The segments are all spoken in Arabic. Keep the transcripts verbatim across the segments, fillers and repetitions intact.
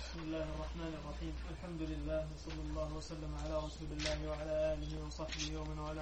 بسم الله الرحمن الرحيم. الحمد لله وصلى الله وسلم على رسول الله وعلى آله وصحبه ومن والاه.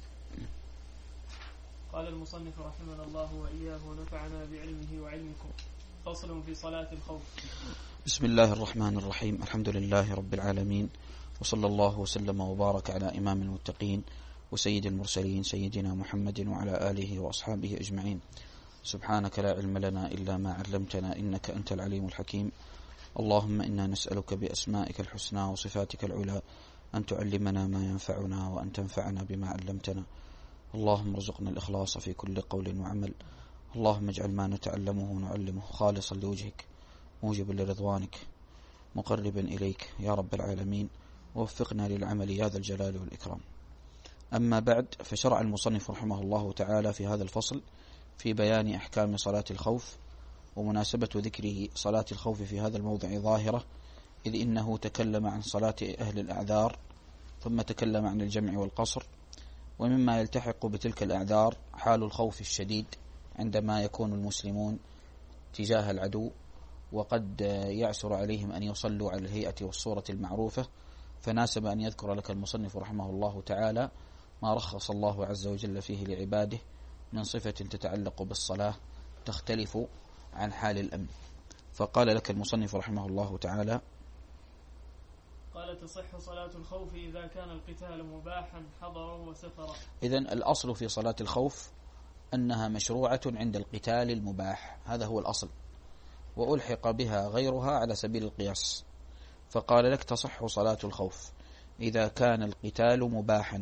قال المصنف رحمه الله وإياه ونفعنا بعلمه وعلمكم. فصل في صلاة الخوف. بسم الله الرحمن الرحيم. الحمد لله رب العالمين، وصلى الله وسلم وبارك على إمام المتقين وسيد المرسلين سيدنا محمد وعلى آله وأصحابه أجمعين. سبحانك لا علم لنا إلا ما علمتنا إنك أنت العليم الحكيم. اللهم إنا نسألك بأسمائك الحسنى وصفاتك العلى أن تعلمنا ما ينفعنا وأن تنفعنا بما علمتنا. اللهم ارزقنا الإخلاص في كل قول وعمل. اللهم اجعل ما نتعلمه ونعلمه خالصا لوجهك موجبا لرضوانك مقربا إليك يا رب العالمين، ووفقنا للعمل يا ذا الجلال والإكرام. أما بعد، فشرع المصنف رحمه الله تعالى في هذا الفصل في بيان أحكام صلاة الخوف، ومناسبة ذكره صلاة الخوف في هذا الموضع ظاهرة، إذ إنه تكلم عن صلاة أهل الأعذار ثم تكلم عن الجمع والقصر. ومما يلتحق بتلك الأعذار حال الخوف الشديد عندما يكون المسلمون تجاه العدو وقد يعسر عليهم أن يصلوا على الهيئة والصورة المعروفة، فناسب أن يذكر لك المصنف رحمه الله تعالى ما رخص الله عز وجل فيه لعباده من صفة تتعلق بالصلاة تختلف عن حال الأمن. فقال لك المصنف رحمه الله تعالى: قال تصح صلاة الخوف إذا كان القتال مباحا حضرا وسفرا. إذن الأصل في صلاة الخوف أنها مشروعة عند القتال المباح، هذا هو الأصل، وألحق بها غيرها على سبيل القياس. فقال لك تصح صلاة الخوف إذا كان القتال مباحا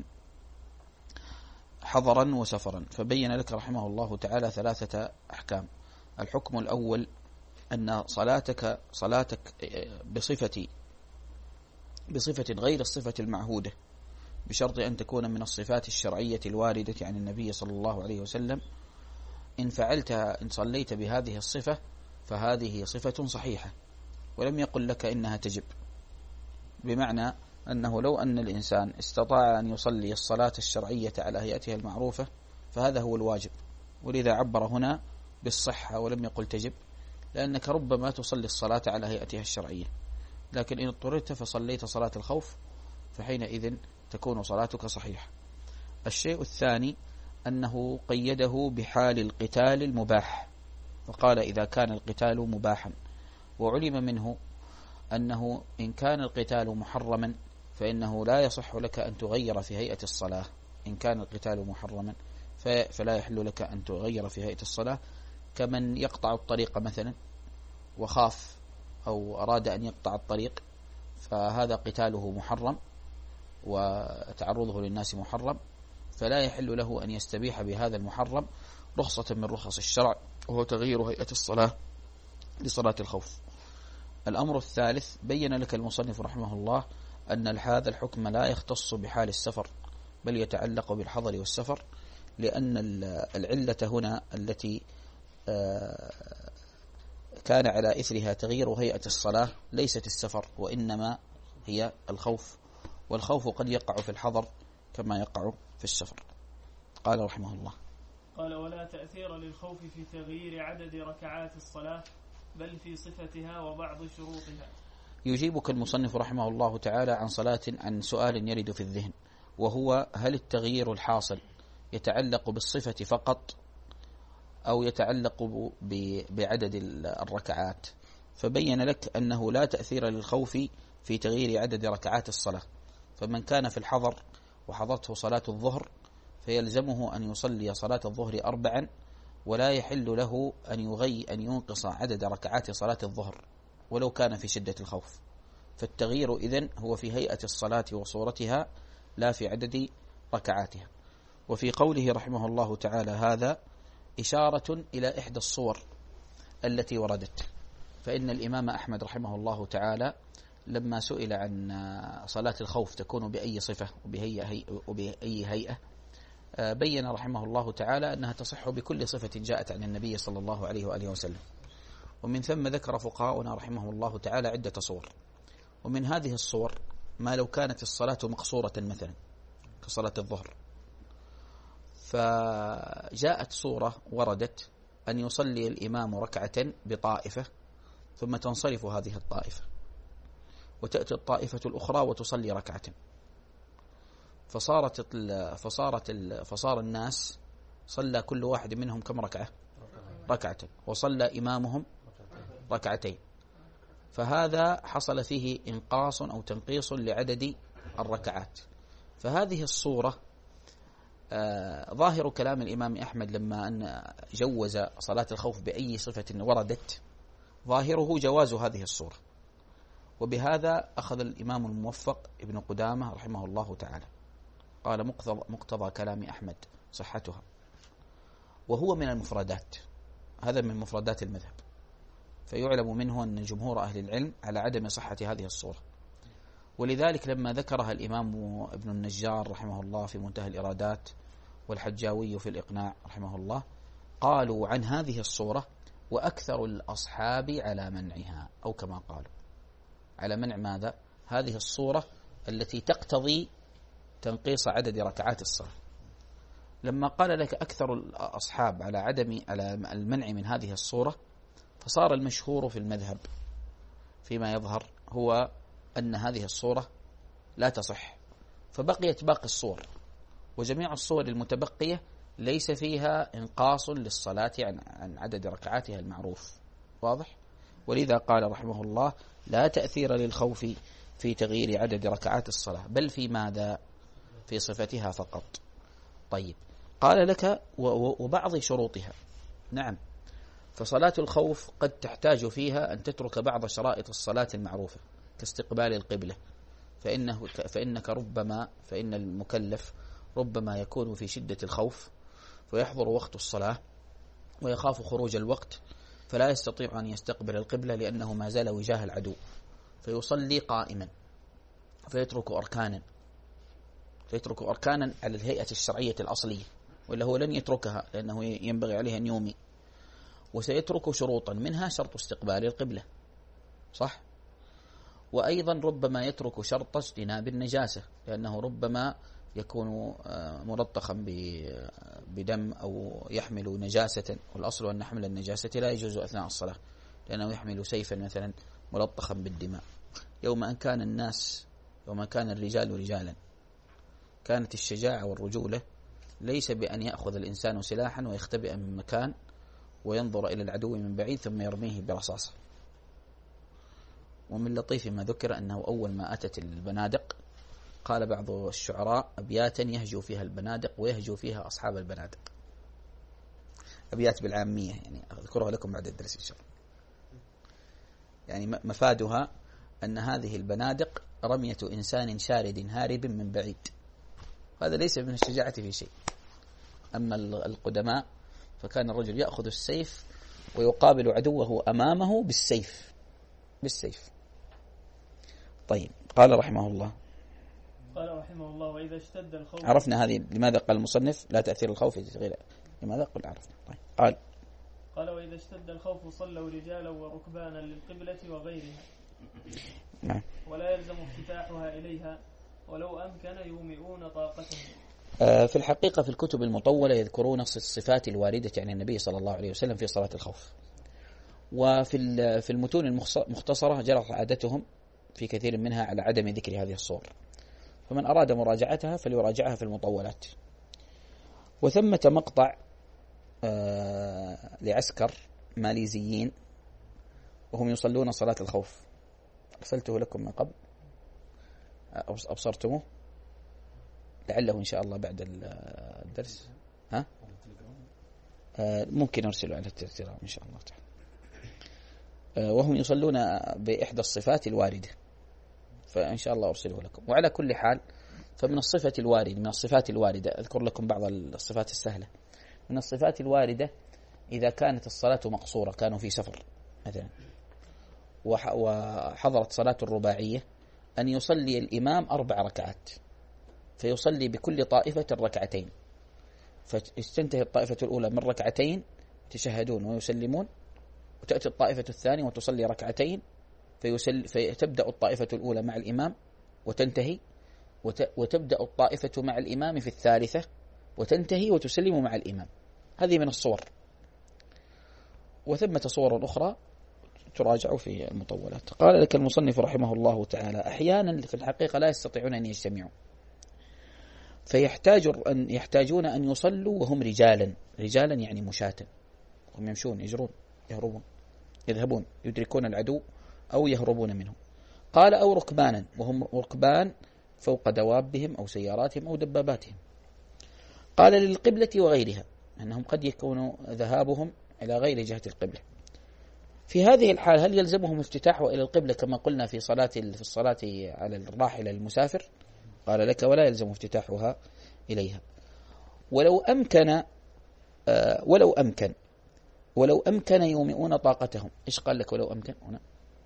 حضرا وسفرا، فبين لك رحمه الله تعالى ثلاثة أحكام. الحكم الأول أن صلاتك صلاتك بصفة بصفة غير الصفة المعهودة، بشرط أن تكون من الصفات الشرعية الواردة عن النبي صلى الله عليه وسلم. إن فعلتها إن صليت بهذه الصفة فهذه صفة صحيحة، ولم يقل لك إنها تجب، بمعنى أنه لو أن الإنسان استطاع أن يصلي الصلاة الشرعية على هيئتها المعروفة فهذا هو الواجب، ولذا عبر هنا بالصحة ولم يقل تجب، لأنك ربما تصلي الصلاة على هيئتها الشرعية، لكن إن اضطررت فصليت صلاة الخوف فحينئذ تكون صلاتك صحيحة. الشيء الثاني أنه قيده بحال القتال المباح، فقال إذا كان القتال مباحا، وعلم منه أنه إن كان القتال محرما فإنه لا يصح لك أن تغير في هيئة الصلاة. إن كان القتال محرما فلا يحل لك أن تغير في هيئة الصلاة، كمن يقطع الطريق مثلا وخاف أو أراد أن يقطع الطريق، فهذا قتاله محرم وتعرضه للناس محرم، فلا يحل له أن يستبيح بهذا المحرم رخصة من رخص الشرع، وهو تغيير هيئة الصلاة لصلاة الخوف. الأمر الثالث بين لك المصنف رحمه الله أن هذا الحكم لا يختص بحال السفر، بل يتعلق بالحضر والسفر، لأن العلة هنا التي كان على إثرها تغيير هيئة الصلاة ليست السفر، وإنما هي الخوف، والخوف قد يقع في الحضر كما يقع في السفر. قال رحمه الله: قال ولا تأثير للخوف في تغيير عدد ركعات الصلاة، بل في صفتها وبعض شروطها. يجيبك المصنف رحمه الله تعالى عن صلاة عن سؤال يرد في الذهن، وهو هل التغيير الحاصل يتعلق بالصفة فقط أو يتعلق بعدد الركعات؟ فبين لك أنه لا تأثير للخوف في تغيير عدد ركعات الصلاة، فمن كان في الحضر وحضرته صلاة الظهر فيلزمه أن يصلي صلاة الظهر أربعا، ولا يحل له أن يغي أن ينقص عدد ركعات صلاة الظهر ولو كان في شدة الخوف. فالتغيير إذن هو في هيئة الصلاة وصورتها لا في عدد ركعاتها. وفي قوله رحمه الله تعالى هذا إشارة إلى إحدى الصور التي وردت، فإن الإمام أحمد رحمه الله تعالى لما سئل عن صلاة الخوف تكون بأي صفة وبأي هيئة بين رحمه الله تعالى أنها تصح بكل صفة جاءت عن النبي صلى الله عليه وآله وسلم. ومن ثم ذكر فقهاؤنا رحمه الله تعالى عدة صور، ومن هذه الصور ما لو كانت الصلاة مقصورة مثلا كصلاة الظهر، فجاءت صورة وردت أن يصلي الإمام ركعة بطائفة ثم تنصرف هذه الطائفة، وتأتي الطائفة الأخرى وتصلي ركعة، فصارت ال فصارت ال فصار الناس صلى كل واحد منهم كم ركعة؟ ركعة، وصلى إمامهم ركعتين، فهذا حصل فيه إنقاص أو تنقيص لعدد الركعات. فهذه الصورة آه ظاهر كلام الإمام أحمد لما أن جوز صلاة الخوف بأي صفة وردت، ظاهره جواز هذه الصورة، وبهذا أخذ الإمام الموفق ابن قدامة رحمه الله تعالى، قال مقتضى, مقتضى كلام أحمد صحتها، وهو من المفردات، هذا من مفردات المذهب، فيعلم منه أن جمهور أهل العلم على عدم صحة هذه الصورة. ولذلك لما ذكرها الإمام ابن النجار رحمه الله في منتهى الإرادات والحجاوي في الإقناع رحمه الله، قالوا عن هذه الصورة وأكثر الأصحاب على منعها، أو كما قالوا على منع ماذا؟ هذه الصورة التي تقتضي تنقيص عدد ركعات الصلاة. لما قال لك أكثر الأصحاب على عدم على المنع من هذه الصورة، فصار المشهور في المذهب فيما يظهر هو أن هذه الصورة لا تصح، فبقيت باقي الصور، وجميع الصور المتبقية ليس فيها إنقاص للصلاة عن, عن عدد ركعاتها المعروف، واضح؟ ولذا قال رحمه الله لا تأثير للخوف في تغيير عدد ركعات الصلاة، بل في ماذا؟ في صفتها فقط. طيب، قال لك وبعض شروطها. نعم، فصلاة الخوف قد تحتاج فيها أن تترك بعض شرائط الصلاة المعروفة كاستقبال القبلة، فإنه فإنك ربما فإن المكلف ربما يكون في شدة الخوف ويحضر وقت الصلاة ويخاف خروج الوقت، فلا يستطيع أن يستقبل القبلة لأنه ما زال وجاه العدو، فيصلي قائما، فيترك أركانا فيترك أركانا على الهيئة الشرعية الأصلية، ولا هو لن يتركها لأنه ينبغي عليه أن يومي، وسيترك شروطا منها شرط استقبال القبلة، صح؟ وأيضا ربما يترك شرط اجتناب النجاسة، لأنه ربما يكون ملطخا بدم أو يحمل نجاسة، والأصل أن حمل النجاسة لا يجوز أثناء الصلاة، لأنه يحمل سيفا مثلا ملطخا بالدماء. يوم أن كان الناس يوم كان الرجال رجالا كانت الشجاعة والرجولة ليس بأن يأخذ الإنسان سلاحا ويختبئ من مكان وينظر إلى العدو من بعيد ثم يرميه برصاصة. ومن لطيف ما ذكر أنه أول ما أتت البنادق قال بعض الشعراء أبياتا يهجو فيها البنادق ويهجو فيها أصحاب البنادق، أبيات بالعامية يعني أذكرها لكم بعد الدرس إن شاء الله. يعني مفادها أن هذه البنادق رمية إنسان شارد هارب من بعيد، هذا ليس من الشجاعة في شيء. أما القدماء فكان الرجل يأخذ السيف ويقابل عدوه أمامه بالسيف بالسيف. طيب، قال رحمه الله قال رحمه الله وإذا اشتد الخوف. عرفنا هذه لماذا قال المصنف لا تأثير الخوف غير لماذا قل عرفنا. طيب، قال قال وإذا اشتد الخوف صلوا رجالا وركبانا للقبلة وغيرها. نعم. ولا يلزم افتتاحها إليها ولو أمكن يومئون طاقتهم. آه في الحقيقة في الكتب المطولة يذكرون الصفات الواردة عن النبي صلى الله عليه وسلم في صلاة الخوف، وفي في المتون المختصرة جرت عادتهم في كثير منها على عدم ذكر هذه الصور، فمن أراد مراجعتها فليراجعها في المطولات. وثمة مقطع آه لعسكر ماليزيين وهم يصلون صلاة الخوف، أرسلته لكم من قبل، أبصرتموه لعله إن شاء الله بعد الدرس. ها آه ممكن أرسله على التليجرام إن شاء الله تعالى. آه وهم يصلون بإحدى الصفات الواردة، فإن شاء الله أرسله لكم. وعلى كل حال فمن الصفة الواردة من الصفات الواردة أذكر لكم بعض الصفات السهلة. من الصفات الواردة إذا كانت الصلاة مقصورة، كانوا في سفر مثلا وحضرت صلاة الرباعية، أن يصلي الإمام أربع ركعات، فيصلي بكل طائفة ركعتين، فتنتهي الطائفة الأولى من ركعتين يتشهدون ويسلمون، وتأتي الطائفة الثانية وتصلي ركعتين، فيسل فتبدأ الطائفة الأولى مع الإمام وتنتهي، وتبدأ الطائفة مع الإمام في الثالثة وتنتهي وتسلم مع الإمام. هذه من الصور. وثمة صور أخرى تراجع في المطولات. قال لك المصنف رحمه الله تعالى: أحيانا في الحقيقة لا يستطيعون أن يجتمعوا، فيحتاج أن يحتاجون أن يصلوا وهم رجالا، رجالا يعني مشاة، هم يمشون يجرون يهربون يذهبون يدركون العدو أو يهربون منه. قال: أو ركبانا، وهم ركبان فوق دوابهم أو سياراتهم أو دباباتهم. قال: للقبلة وغيرها، أنهم قد يكون ذهابهم إلى غير جهة القبلة. في هذه الحال هل يلزمهم افتتاحه إلى القبلة كما قلنا في صلاة في الصلاة على الراحلة المسافر؟ قال لك: ولا يلزم افتتاحها إليها، ولو أمكن آه ولو أمكن ولو أمكن يومئون طاقتهم. إيش قال لك ولو أمكن هنا؟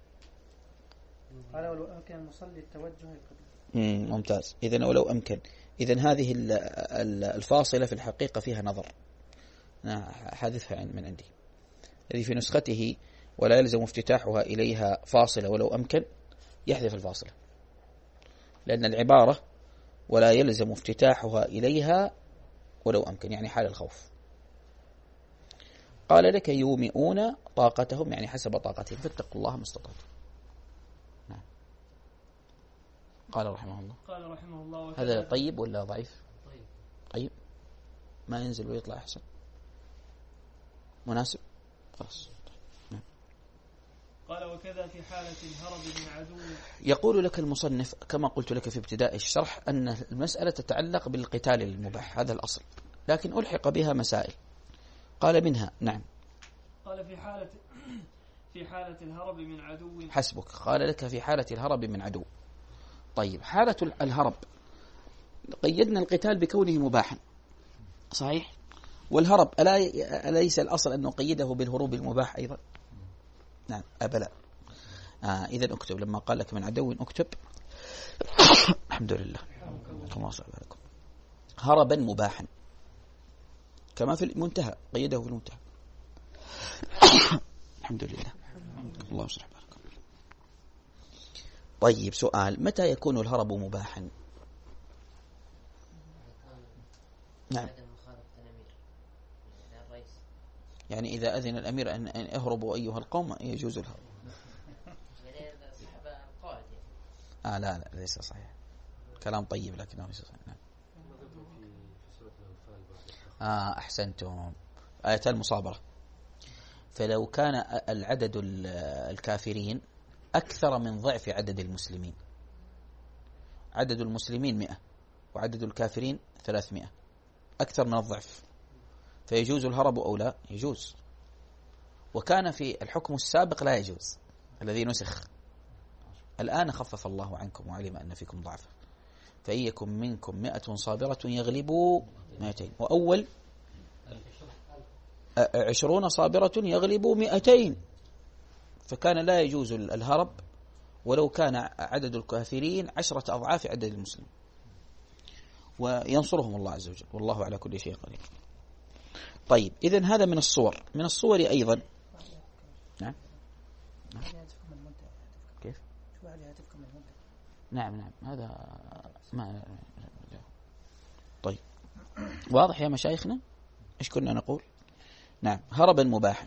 قال ولو أمكن المصلي التوجه القبلة. ممتاز. إذن ولو أمكن، إذن هذه الفاصلة في الحقيقة فيها نظر، حذفها من عندي. الذي في نسخته ولا يلزم افتتاحها إليها فاصلة ولو أمكن، يحذف الفاصلة، لأن العبارة ولا يلزم افتتاحها إليها ولو أمكن يعني حال الخوف. قال لك: يومئون طاقتهم يعني حسب طاقتهم، فاتقوا الله ما استطعتم. نعم. قال رحمه الله قال رحمه الله هذا طيب ولا ضعيف؟ طيب. طيب ما ينزل ويطلع أحسن، مناسب، خلاص. نعم. قال: وكذا في حالة الهرب من عدو. يقول لك المصنف كما قلت لك في ابتداء الشرح أن المسألة تتعلق بالقتال المباح، هذا الأصل، لكن ألحق بها مسائل. قال: منها. نعم. قال: في حالة في حالة الهرب من عدو. حسبك. قال لك في حالة الهرب من عدو. طيب، حالة الهرب قيدنا القتال بكونه مباحا، صحيح؟ والهرب ألا أليس الأصل أن نقيده بالهروب المباح أيضا؟ نعم. أبلا. آه إذن أكتب لما قال لك من عدو أكتب. الحمد لله. الله صلى عليكم. هربا مباحا كما في المنتهى، قيده في المنتهى. الحمد لله. الله يصلح بالكم. طيب، سؤال: متى يكون الهرب مباحا؟ نعم. يعني إذا أذن الأمير أن اهربوا أيها القوم يجوز الهرب. آه لا لا ليس صحيح، كلام طيب لكنه ليس صحيح. نعم. آه أحسنتم، آية المصابرة. فلو كان العدد الكافرين أكثر من ضعف عدد المسلمين، عدد المسلمين مئة وعدد الكافرين ثلاثمائة، أكثر من الضعف، فيجوز الهرب أو لا؟ يجوز. وكان في الحكم السابق لا يجوز الذي نسخ، الآن خفف الله عنكم وعلم أن فيكم ضعفا، فإن يكن منكم مئة صابرة يغلبوا مئتين، وأول عشرون صابرة يغلبوا مئتين، فكان لا يجوز الهرب ولو كان عدد الكافرين عشرة أضعاف عدد المسلمين، وينصرهم الله عز وجل، والله على كل شيء قدير. طيب، إذن هذا من الصور. من الصور أيضا. نعم. كيف؟ نعم نعم هذا ما. طيب، واضح يا مشايخنا إيش كنا نقول؟ نعم، هربا مباحا.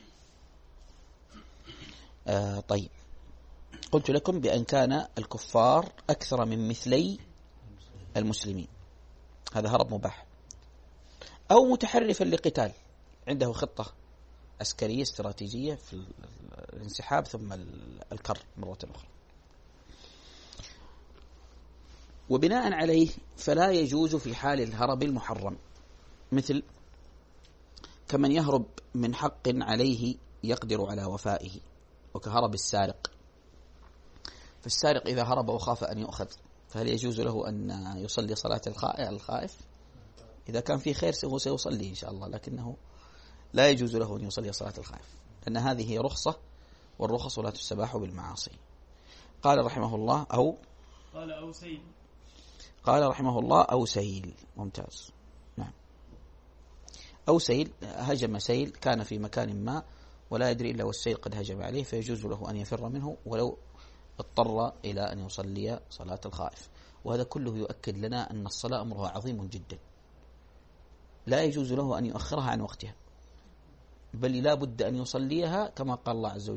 آه طيب، قلت لكم بأن كان الكفار أكثر من مثلي المسلمين، هذا هرب مباح. أو متحرفا لقتال، عنده خطة عسكرية استراتيجية في الانسحاب ثم الكر مرة أخرى، وبناء عليه فلا يجوز في حال الهرب المحرم، مثل كمن يهرب من حق عليه يقدر على وفائه، وكهرب السارق. فالسارق إذا هرب وخاف أن يؤخذ، فهل يجوز له أن يصلي صلاة الخائف؟ إذا كان في خير هو سيصلي إن شاء الله، لكنه لا يجوز له أن يصلي صلاة الخائف، لأن هذه رخصة، والرخص لا تستباح بالمعاصي. قال رحمه الله أو قال أو سيل قال رحمه الله أو سيل. ممتاز. نعم. أو سيل، هجم سيل كان في مكان ما ولا يدري إلا والسيل قد هجم عليه، فيجوز له أن يفر منه ولو اضطر إلى أن يصلي صلاة الخائف. وهذا كله يؤكد لنا أن الصلاة أمرها عظيم جدا، لا يجوز له أن يؤخرها عن وقتها، بل لا بد أن يصليها كما قال الله عز وجل: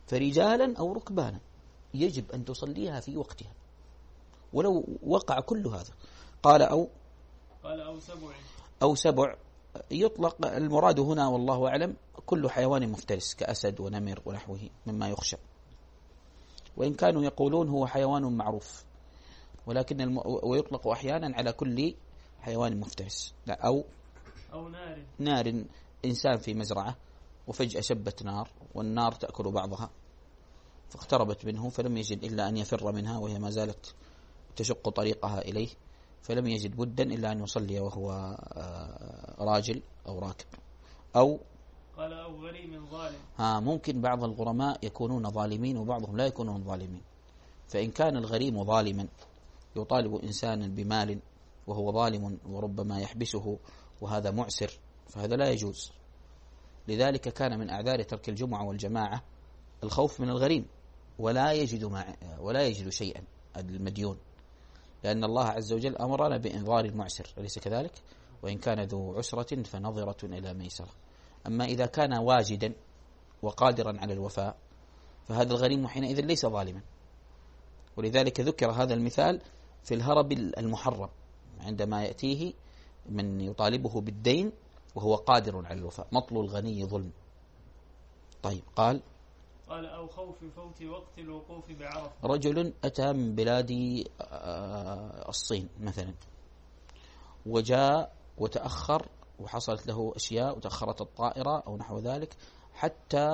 فرجالا أو ركبانا يجب أن تصليها في وقتها ولو وقع كل هذا. قال أو قال أو سبع أو سبع يطلق المراد هنا والله أعلم كل حيوان مفترس كأسد ونمر ونحوه مما يخشى، وإن كانوا يقولون هو حيوان معروف، ولكن الم... ويطلق أحيانا على كل حيوان مفترس. لا أو أو نار نار إنسان في مزرعة وفجأة شبت نار والنار تأكل بعضها فاقتربت منه فلم يجد إلا أن يفر منها وهي ما زالت تشق طريقها إليه، فلم يجد بدا إلا أن يصلي وهو راجل أو راكب. أو قال أو غريم ظالم. ها ممكن بعض الغرماء يكونون ظالمين وبعضهم لا يكونون ظالمين، فإن كان الغريم ظالما يطالب إنسانا بمال وهو ظالم وربما يحبسه وهذا معسر فهذا لا يجوز. لذلك كان من أعذار ترك الجمعة والجماعة الخوف من الغريم ولا يجد مع ولا يجد شيئا المديون، لأن الله عز وجل أمرنا بإنظار المعسر أليس كذلك؟ وإن كان ذو عسرة فنظرة إلى ميسرة. أما إذا كان واجدا وقادرا على الوفاء فهذا الغريم حينئذ ليس ظالما، ولذلك ذكر هذا المثال في الهرب المحرم عندما يأتيه من يطالبه بالدين وهو قادر على الوفاء، مطل الغني ظلم. طيب قال قال أو خوف فوت وقت الوقوف بعرفة. رجل أتى من بلاد الصين مثلا وجاء وتأخر وحصلت له أشياء وتأخرت الطائرة أو نحو ذلك حتى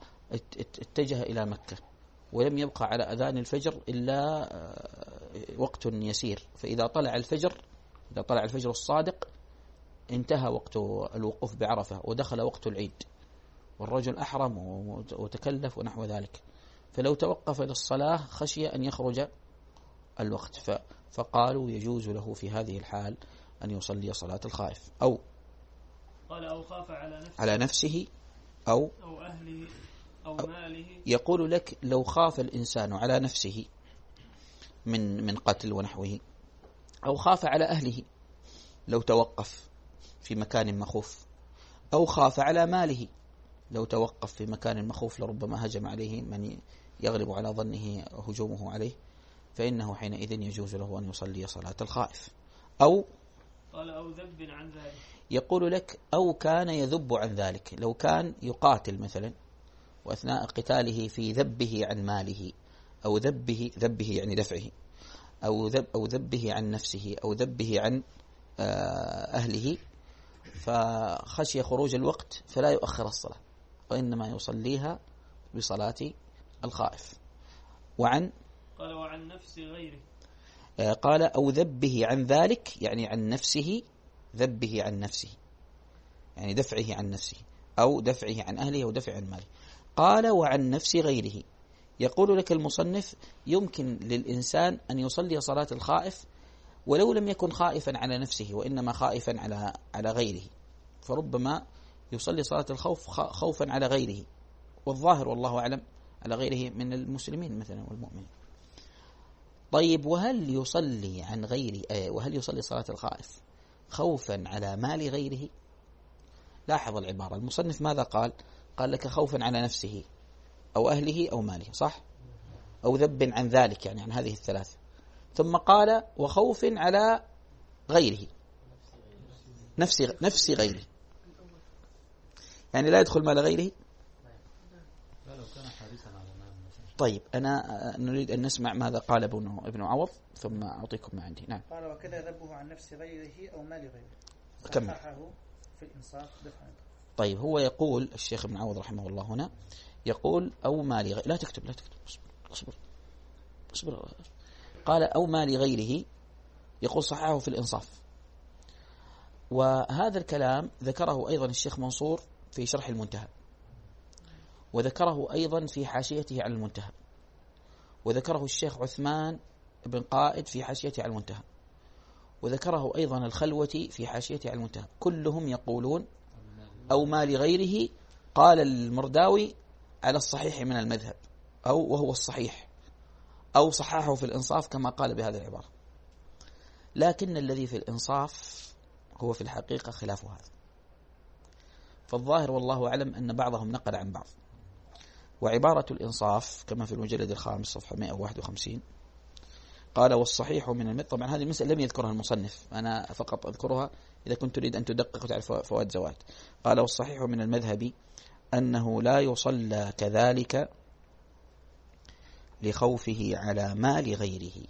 اتجه إلى مكة ولم يبقى على أذان الفجر إلا وقت يسير، فإذا طلع الفجر إذا طلع الفجر الصادق انتهى وقت الوقوف بعرفة ودخل وقت العيد والرجل أحرم وتكلف ونحو ذلك، فلو توقف للصلاة خشي أن يخرج الوقت، فقالوا يجوز له في هذه الحال أن يصلي صلاة الخائف. أو قال أو خاف على نفسه, على نفسه أو, أو أهله أو, أو ماله. يقول لك لو خاف الإنسان على نفسه من من قتل ونحوه، أو خاف على أهله لو توقف في مكان مخوف، أو خاف على ماله لو توقف في مكان مخوف لربما هجم عليه من يغلب على ظنه هجومه عليه، فإنه حينئذ يجوز له أن يصلي صلاة الخائف. أو قال أو ذب عن ذلك، يقول لك أو كان يذب عن ذلك، لو كان يقاتل مثلا وأثناء قتاله في ذبه عن ماله أو ذبه ذبه يعني دفعه أو ذب أو ذبه عن نفسه أو ذبه عن أهله فخشي خروج الوقت فلا يؤخر الصلاة وإنما يصليها بصلاة الخائف. وعن قال وعن نفس غيره، قال أو ذبه عن ذلك يعني عن نفسه، ذبه عن نفسه يعني دفعه عن نفسه أو دفعه عن أهله أو دفعه عن ماله. قال وعن نفس غيره، يقول لك المصنف يمكن للإنسان أن يصلي صلاة الخائف ولو لم يكن خائفا على نفسه وإنما خائفا على على غيره، فربما يصلي صلاة الخوف خوفا على غيره، والظاهر والله أعلم على غيره من المسلمين مثلا والمؤمنين. طيب وهل يصلي عن غيره وهل يصلي صلاة الخائف خوفا على مال غيره؟ لاحظ العبارة، المصنف ماذا قال؟ قال لك خوفا على نفسه أو أهله أو ماله، صح؟ أو ذب عن ذلك يعني عن هذه الثلاثة، ثم قال وخوف على غيره نفس نفس غيره، يعني لا يدخل مال غيره. طيب أنا نريد أن نسمع ماذا قال ابن ابن عوض ثم أعطيكم ما عندي. نعم. قال وكذا ذبه عن نفس غيره أو مال غيره صححه في الإنصاف دفعا. طيب هو يقول الشيخ ابن عوض رحمه الله هنا يقول أو مال غيره، لا تكتب لا تكتب اصبر اصبر. قال أو مال غيره، يقول صححه في الإنصاف، وهذا الكلام ذكره أيضا الشيخ منصور في شرح المنتهى، وذكره أيضا في حاشيته على المنتهى، وذكره الشيخ عثمان بن قائد في حاشيته على المنتهى، وذكره أيضا الخلوتي في حاشيته على المنتهى، كلهم يقولون أو مال غيره. قال المرداوي على الصحيح من المذهب أو وهو الصحيح أو صححه في الإنصاف كما قال بهذه العبارة، لكن الذي في الإنصاف هو في الحقيقة خلاف هذا، فالظاهر والله أعلم أن بعضهم نقل عن بعض، وعبارة الإنصاف كما في المجلد الخامس صفحة مئة وواحد وخمسين قال والصحيح من المذهب. طبعا هذه المسألة لم يذكرها المصنف، أنا فقط أذكرها إذا كنت تريد أن تدقق وتعرف فوائد زوائد. قال والصحيح من المذهب أنه لا يصلى كذلك لخوفه على مال غيره،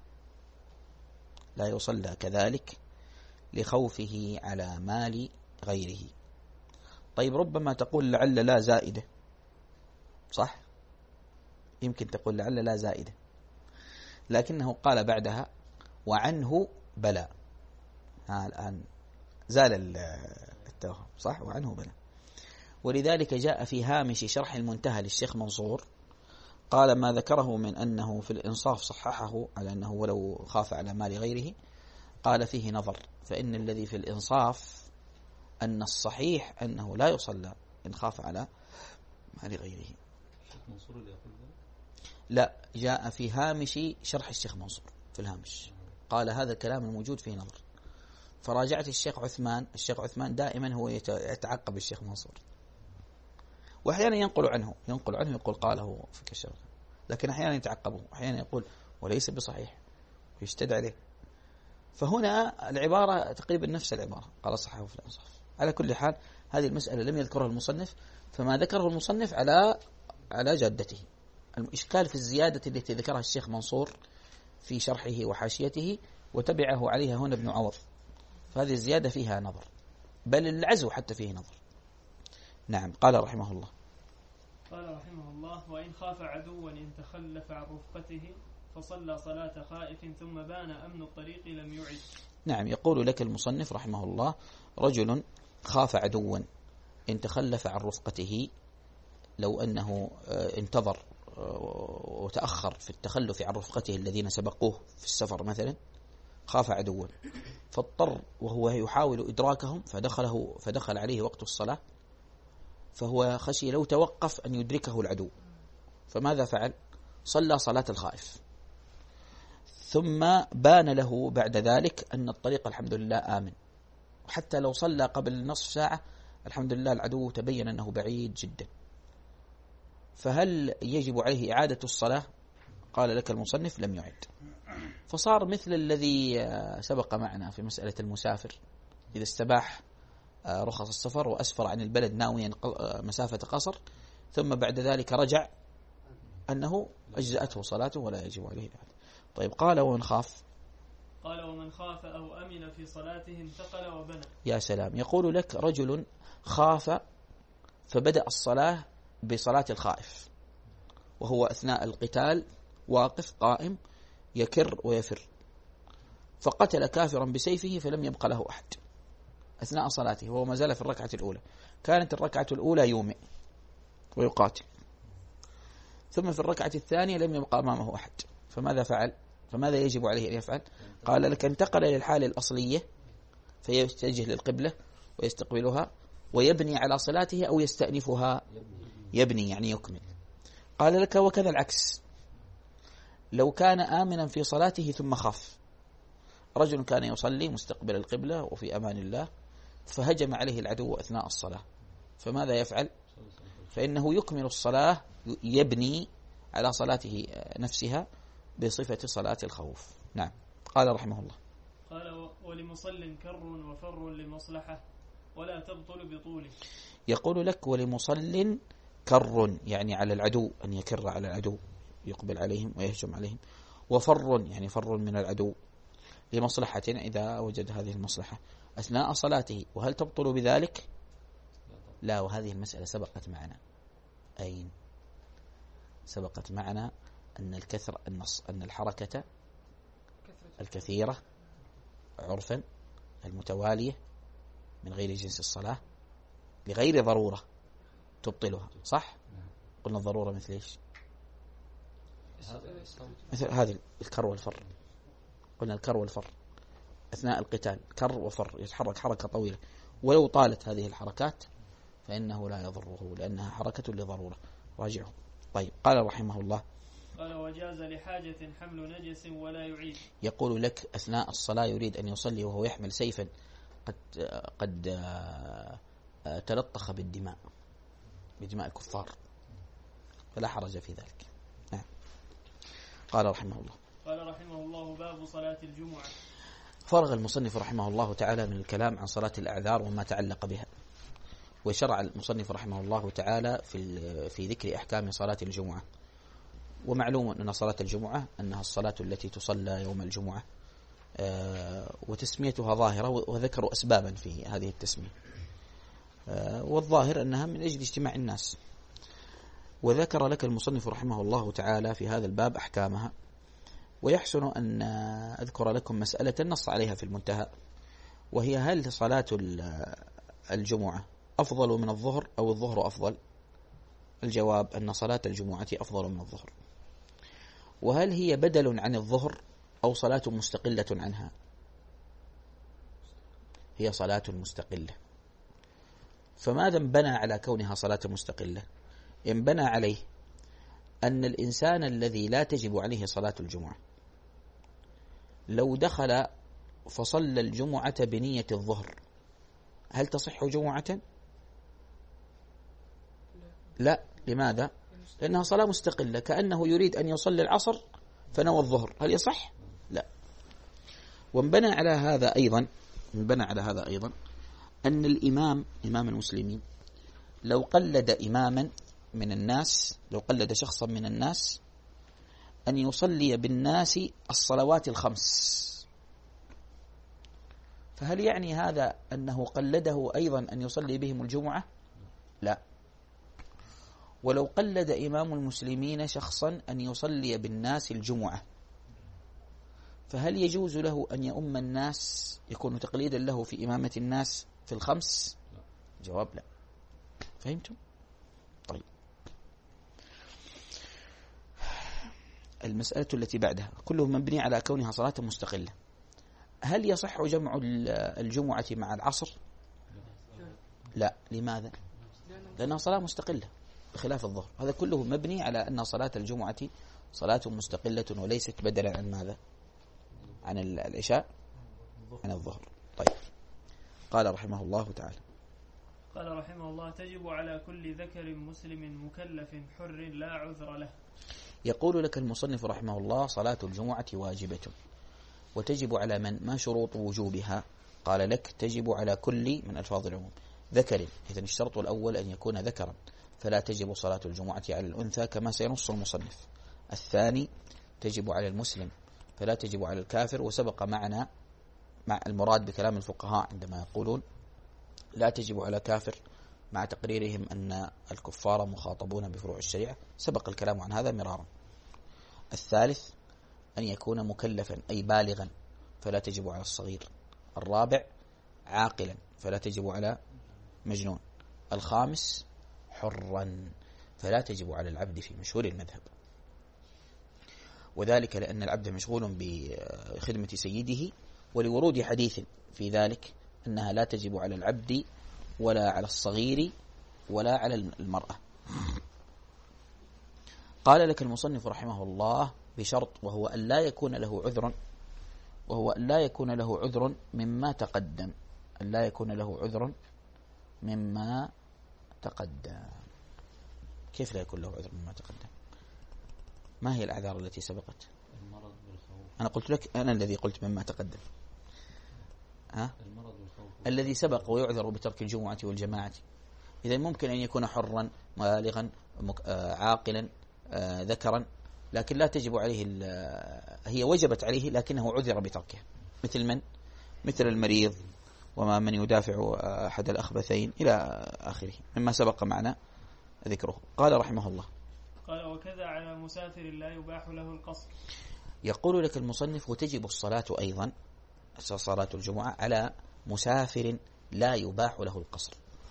لا يصلى كذلك لخوفه على مال غيره. طيب ربما تقول لعل لا زائدة، صح؟ يمكن تقول لعل لا زائدة، لكنه قال بعدها وعنه بلى. ها الآن زال التوهم، صح؟ وعنه بلى. ولذلك جاء في هامش شرح المنتهى للشيخ منصور قال ما ذكره من أنه في الإنصاف صححه على أنه ولو خاف على مال غيره، قال فيه نظر، فإن الذي في الإنصاف أن الصحيح أنه لا يصلى إن خاف على مال غيره. لا، جاء في هامش شرح الشيخ منصور في الهامش قال هذا الكلام الموجود فيه نظر. فراجعت الشيخ عثمان، الشيخ عثمان دائما هو يتعقب الشيخ منصور، وأحيانا ينقل عنه ينقل عنه يقول قاله في كشف، لكن أحيانا يتعقبه، أحيانا يقول وليس بصحيح ويشتد عليه. فهنا العبارة تقريبا نفس العبارة، قال صححه في الإنصاف. على كل حال هذه المسألة لم يذكرها المصنف، فما ذكره المصنف على على جادته. الإشكال في الزيادة التي ذكرها الشيخ منصور في شرحه وحاشيته وتبعه عليها هنا ابن عوض، فهذه الزيادة فيها نظر، بل العزو حتى فيه نظر. نعم. قال رحمه الله قال رحمه الله وإن خاف عدوا إن تخلف عن رفقته فصلى صلاة خائف ثم بان أمن الطريق لم يعد. نعم. يقول لك المصنف رحمه الله رجل خاف عدوا إن تخلف عن رفقته، لو أنه انتظر وتأخر في التخلف عن رفقته الذين سبقوه في السفر مثلا، خاف عدوا فاضطر وهو يحاول إدراكهم فدخله فدخل عليه وقت الصلاة، فهو خشي لو توقف أن يدركه العدو، فماذا فعل؟ صلى صلاة الخائف، ثم بان له بعد ذلك أن الطريق الحمد لله آمن، وحتى لو صلى قبل نصف ساعة الحمد لله العدو تبين أنه بعيد جدا. فهل يجب عليه إعادة الصلاة؟ قال لك المصنف لم يعد. فصار مثل الذي سبق معنا في مسألة المسافر إذا استباح رخص السفر وأسفر عن البلد ناويا مسافة قصر، ثم بعد ذلك رجع أنه أجزأته صلاته ولا يجب عليه ذلك. طيب قال ومن خاف قال ومن خاف أو أمن في صلاته انتقل وبنى. يا سلام. يقول لك رجل خاف فبدأ الصلاة بصلاة الخائف، وهو أثناء القتال واقف قائم يكر ويفر، فقتل كافرا بسيفه فلم يبق له أحد أثناء صلاته، وهو ما زال في الركعة الأولى. كانت الركعة الأولى يومئ ويقاتل، ثم في الركعة الثانية لم يبقى أمامه أحد، فماذا فعل؟ فماذا يجب عليه أن يفعل؟ قال لك انتقل للحالة الأصلية فيتجه للقبلة ويستقبلها ويبني على صلاته أو يستأنفها. يبني يعني يكمل. قال لك وكذا العكس، لو كان آمنا في صلاته ثم خاف، رجل كان يصلي مستقبل القبلة وفي أمان الله فهجم عليه العدو أثناء الصلاة، فماذا يفعل؟ فإنه يكمل الصلاة، يبني على صلاته نفسها بصفة صلاة الخوف. نعم. قال رحمه الله قال ولمصل كر وفر لمصلحة ولا تبطل بطوله. يقول لك ولمصل كر يعني على العدو، أن يكر على العدو يقبل عليهم ويهجم عليهم، وفر يعني فر من العدو لمصلحة إذا وجد هذه المصلحة أثناء صلاته. وهل تبطل بذلك؟ لا، وهذه المسألة سبقت معنا. أين؟ سبقت معنا أن الكثر النص أن الحركة الكثيرة عرفا المتوالية من غير جنس الصلاة لغير ضرورة تبطلها، صح؟ قلنا الضرورة مثل إيش؟ مثل هذه الكر والفر، قلنا الكر والفر أثناء القتال كر وفر، يتحرك حركة طويلة، ولو طالت هذه الحركات فإنه لا يضره لأنها حركة لضرورة. راجعه. طيب قال رحمه الله قال وجاز لحاجة حمل نجس ولا يعيد. يقول لك أثناء الصلاة يريد أن يصلي وهو يحمل سيفا قد قد تلطخ بالدماء بدماء الكفار، فلا حرج في ذلك. نعم. قال رحمه الله قال رحمه الله باب صلاة الجمعة. فرغ المصنف رحمه الله تعالى من الكلام عن صلاة الأعذار وما تعلق بها، وشرع المصنف رحمه الله تعالى في في ذكر أحكام صلاة الجمعة. ومعلوم أن صلاة الجمعة أنها الصلاة التي تصلى يوم الجمعة، وتسميتها ظاهرة، وذكروا أسبابا في هذه التسمية، والظاهر أنها من أجل اجتماع الناس. وذكر لك المصنف رحمه الله تعالى في هذا الباب أحكامها. ويحسن أن أذكر لكم مسألة نص عليها في المنتهى، وهي هل صلاة الجمعة أفضل من الظهر أو الظهر أفضل؟ الجواب أن صلاة الجمعة أفضل من الظهر. وهل هي بدل عن الظهر أو صلاة مستقلة عنها؟ هي صلاة مستقلة. فماذا انبنى على كونها صلاة مستقلة؟ انبنى عليه أن الإنسان الذي لا تجب عليه صلاة الجمعة لو دخل فصلى الجمعة بنية الظهر هل تصح جمعة؟ لا. لماذا؟ لأنها صلاة مستقلة، كأنه يريد أن يصلي العصر فنوى الظهر، هل يصح؟ لا. وانبنى على هذا أيضا انبنى على هذا أيضا أن الإمام إمام المسلمين لو قلد إماما من الناس لو قلد شخصا من الناس أن يصلي بالناس الصلوات الخمس، فهل يعني هذا أنه قلده أيضا أن يصلي بهم الجمعة؟ لا. ولو قلد إمام المسلمين شخصا أن يصلي بالناس الجمعة، فهل يجوز له أن يؤم الناس يكون تقليدا له في إمامة الناس في الخمس؟ جواب لا. فهمتم؟ طيب، المسألة التي بعدها كله مبني على كونها صلاة مستقلة. هل يصح جمع الجمعة مع العصر؟ لا. لماذا؟ لأنها صلاة مستقلة بخلاف الظهر. هذا كله مبني على أن صلاة الجمعة صلاة مستقلة وليست بدلا عن ماذا؟ عن العشاء، عن الظهر. طيب، قال رحمه الله تعالى قال رحمه الله تجب على كل ذكر مسلم مكلف حر لا عذر له. يقول لك المصنف رحمه الله صلاة الجمعة واجبة، وتجب على من؟ ما شروط وجوبها؟ قال لك تجب على كل من ألفاظ العموم ذكر. إذن الشرط الأول أن يكون ذكرا، فلا تجب صلاة الجمعة على الأنثى كما سينص المصنف. الثاني تجب على المسلم فلا تجب على الكافر، وسبق معنا مع المراد بكلام الفقهاء عندما يقولون لا تجب على كافر مع تقريرهم أن الكفار مخاطبون بفروع الشريعة، سبق الكلام عن هذا مرارا. الثالث أن يكون مكلفا أي بالغا فلا تجب على الصغير. الرابع عاقلا فلا تجب على مجنون. الخامس حرا فلا تجب على العبد في مشهور المذهب، وذلك لأن العبد مشغول بخدمة سيده، ولورود حديث في ذلك أنها لا تجب على العبد ولا على الصغير ولا على المرأة. قال لك المصنف رحمه الله بشرط، وهو أن لا يكون له عذر وهو أن لا يكون له عذر مما تقدم أن لا يكون له عذر مما تقدم. كيف لا يكون له عذر مما تقدم؟ ما هي الأعذار التي سبقت؟ المرض والخوف. أنا قلت لك أنا الذي قلت مما تقدم. ها؟ المرض والخوف الذي سبق ويعذر بترك الجمعة والجماعة. إذا ممكن أن يكون حرا بالغا عاقلا ذكرا، لكن لا تجب عليه، هي وجبت عليه لكنه عذر بتركها. مثل من؟ مثل المريض، وما من يدافع أحد الأخبثين إلى آخره مما سبق معنا ذكره. قال رحمه الله قال وكذا على مسافر لا يباح له القصر. يقول لك المصنف وتجب الصلاة أيضا صلاة الجمعة على مسافر لا يباح له القصر.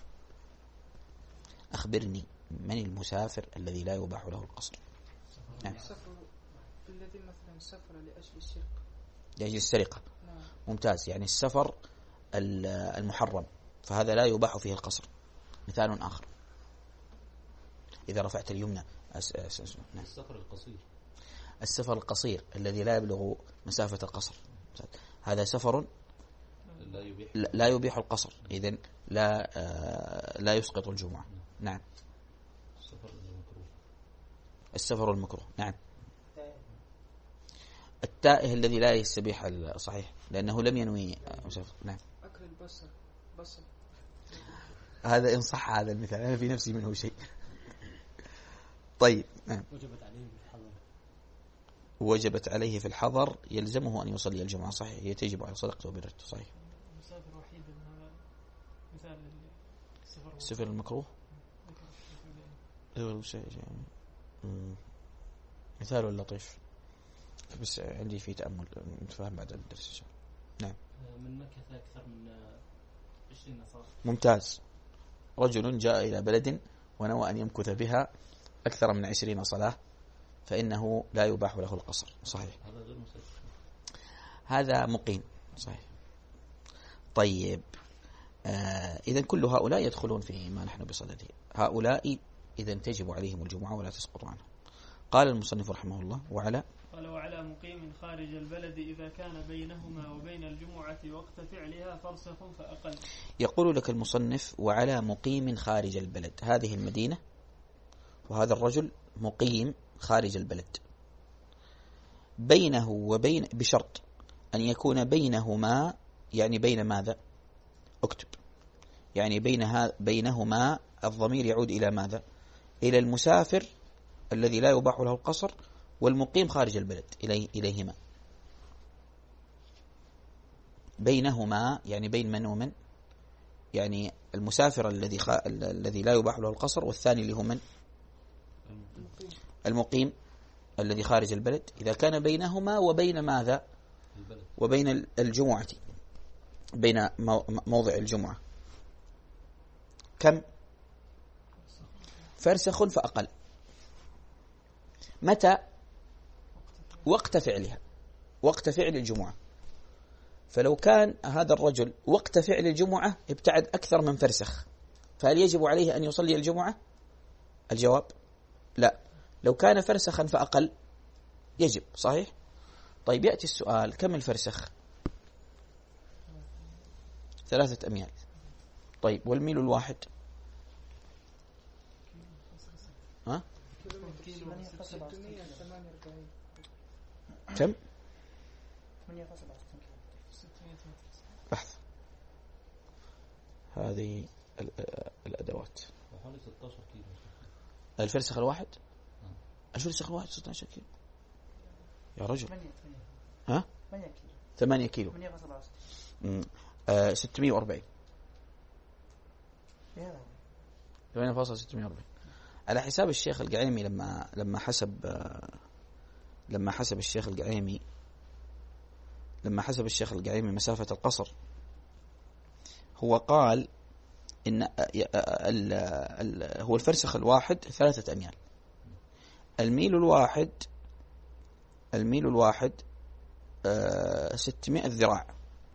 أخبرني من المسافر الذي لا يباح له القصر؟ نعم. السفر الذي مثلا سفر لأجل السرقة لأجل السرقة. نعم. ممتاز، يعني السفر المحرم فهذا لا يباح فيه القصر. مثال آخر إذا رفعت اليمنى أس أس أس نعم. السفر القصير السفر القصير الذي لا يبلغ مسافة القصر، هذا سفر لا يبيح لا يبيح القصر، إذن لا لا يسقط الجمعة. نعم. السفر المكروه السفر المكروه. نعم. التائه الذي لا يستبيح الصحيح لأنه لم ينوي مسافر. نعم. أكل البصل بصل هذا إن صح هذا المثال، أنا في نفسي منه شيء. طيب. نعم. وجبت عليه في الحضر وجبت عليه في الحضر يلزمه أن يصلي الجمعة. صحيح، هي تجب على صدقته وبرته. صحيح. مسافر وحيد هذا مثال للسفر السفر المكروه مثال لطيف، بس عندي فيه تأمل نتفاهم بعد الدرس. نعم. من مكة أكثر من عشرين صلاة. ممتاز. رجل جاء إلى بلد ونوى أن يمكث بها أكثر من عشرين صلاة فإنه لا يباح له القصر. صحيح. هذا غير مسافر. هذا مقيم. صحيح. طيب. آه إذن كل هؤلاء يدخلون في ما نحن بصدده. هؤلاء إذن تجب عليهم الجمعة ولا تسقط عنهم. قال المصنف رحمه الله وعلى قال وعلى مقيم خارج البلد إذا كان بينهما وبين الجمعة وقت فعلها فرسخ فأقل. يقول لك المصنف وعلى مقيم خارج البلد. هذه المدينة وهذا الرجل مقيم خارج البلد، بينه وبين بشرط أن يكون بينهما، يعني بين ماذا؟ اكتب. يعني بينها بينهما الضمير يعود إلى ماذا؟ إلى المسافر الذي لا يباح له القصر والمقيم خارج البلد إليه إليهما. بينهما يعني بين من ومن؟ يعني المسافر الذي خ... الذي لا يباح له القصر، والثاني اللي هو من؟ المقيم الذي خارج البلد. إذا كان بينهما وبين ماذا؟ البلد. وبين الجمعة، بين موضع الجمعة كم؟ فرسخ فأقل. متى؟ وقت فعلها، وقت فعل الجمعة. فلو كان هذا الرجل وقت فعل الجمعة ابتعد أكثر من فرسخ، فهل يجب عليه أن يصلي الجمعة؟ الجواب لا. لو كان فرسخا فأقل يجب. صحيح. طيب يأتي السؤال، كم الفرسخ؟ ثلاثة أميال. طيب والميل الواحد؟ ها؟ كم؟ بحث هذه الأدوات. وحوالي ستة عشر كيلو. الفرسخ الواحد؟ الفرسخ الواحد ستة عشر كيلو يا رجل. ها؟ ثمانية كيلو. ستمائة وأربعين. ثمانية فاصلة ستمائة وأربعين على حساب الشيخ القعيمي. لما لما حسب لما حسب الشيخ القعيمي لما حسب الشيخ القعيمي مسافة القصر، هو قال إن ال ال هو الفرسخ الواحد ثلاثة أميال. الميل الواحد الميل الواحد ستمائة ذراع.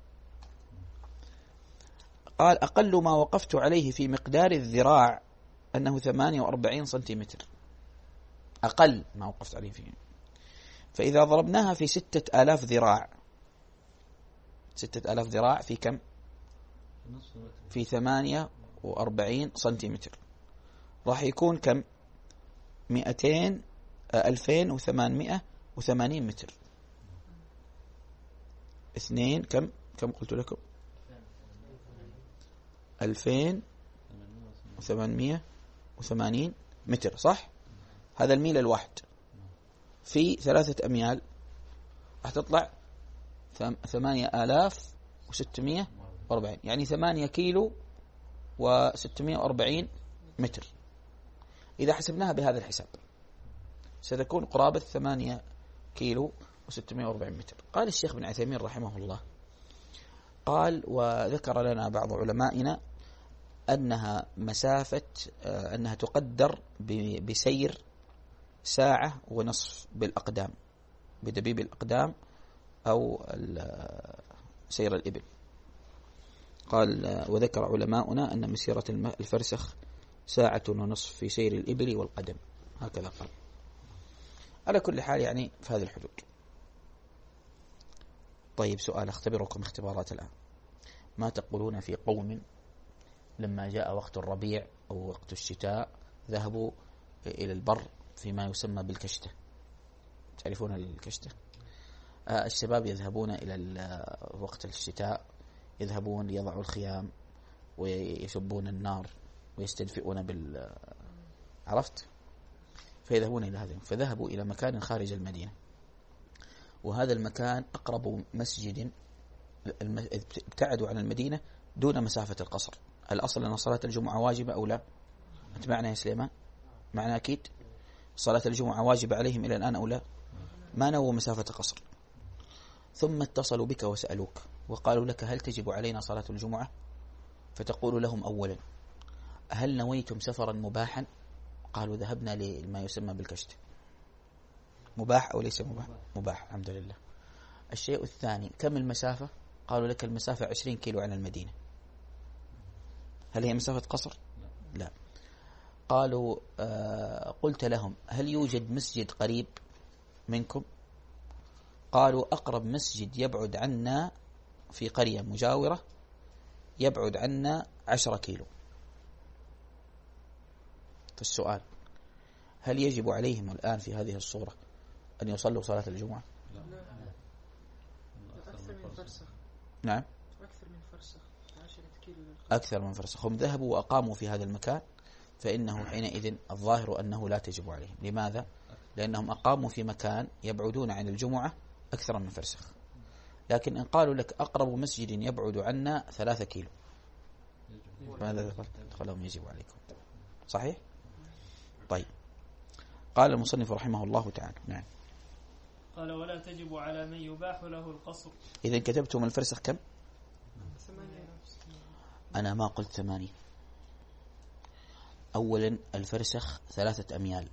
قال أقل ما وقفت عليه في مقدار الذراع أنه ثمانية وأربعين سنتيمتر، أقل ما وقفت عليه فيه. فإذا ضربناها في ستة آلاف ذراع، ستة آلاف ذراع في كم؟ في ثمانية وأربعين سنتيمتر، راح يكون كم؟ مئتين ألفين وثمانمائة وثمانين متر. اثنين كم كم قلت لكم؟ ألفين وثمانمائة وثمانين متر. صح؟ هذا الميل الواحد في ثلاثة أميال راح تطلع ثمانية آلاف وستمائة وأربعين، يعني ثمانية كيلو وستمائة وأربعين متر. إذا حسبناها بهذا الحساب ستكون قرابة ثمانية كيلو وستمائة وأربعين متر. قال الشيخ بن عثيمين رحمه الله، قال وذكر لنا بعض علمائنا أنها مسافة أنها تقدر بسير ساعة ونصف بالأقدام، بدبيب الأقدام أو سير الإبل. قال وذكر علماؤنا أن مسيرة الفرسخ ساعة ونصف في سير الإبل والقدم، هكذا قال. على كل حال يعني في هذه الحدود. طيب سؤال اختبركم اختبارات الآن. ما تقولون في قوم لما جاء وقت الربيع أو وقت الشتاء ذهبوا إلى البر فيما يسمى بالكشتة. تعرفون الكشتة؟ آه الشباب يذهبون إلى وقت الشتاء، يذهبون ليضعوا الخيام ويشبون النار ويستدفئون بال عرفت؟ فيذهبون إلى هذا. فذهبوا إلى مكان خارج المدينة، وهذا المكان أقرب مسجد، ابتعدوا عن المدينة دون مسافة القصر. الأصل أن صلاة الجمعة واجبة أو لا؟ أنت معنا يا سليمان؟ معنا أكيد. صلاة الجمعة واجبة عليهم إلى الآن أو لا؟ ما نووا مسافة قصر. ثم اتصلوا بك وسألوك وقالوا لك هل تجب علينا صلاة الجمعة؟ فتقول لهم أولا هل نويتم سفرا مباحا؟ قالوا ذهبنا لما يسمى بالكشت. مباح أو ليس مباح؟ مباح الحمد لله. الشيء الثاني كم المسافة؟ قالوا لك المسافة عشرين كيلو عن المدينة. هل هي مسافة قصر؟ لا. قالوا آه قلت لهم هل يوجد مسجد قريب منكم؟ قالوا أقرب مسجد يبعد عنا في قرية مجاورة يبعد عنا عشرة كيلو. فالسؤال هل يجب عليهم الآن في هذه الصورة أن يصلوا صلاة الجمعة؟ لا. أكثر من فرسخ. نعم أكثر من فرسخ عشرة كيلو للقرية. أكثر من فرسخ. هم ذهبوا وأقاموا في هذا المكان، فإنه حينئذ الظاهر أنه لا تجب عليهم. لماذا؟ لأنهم أقاموا في مكان يبعدون عن الجمعة أكثر من فرسخ. لكن إن قالوا لك أقرب مسجد يبعد عنا ثلاثة كيلو، ماذا ذكرت؟ قالوا يجب عليكم. صحيح؟ طيب. قال المصنف رحمه الله تعالى. نعم. قال ولا تجب على من يباح له القصر. إذا كتبتم الفرسخ كم؟ ثمانية. أنا ما قلت ثمانية. أولا الفرسخ ثلاثة أميال،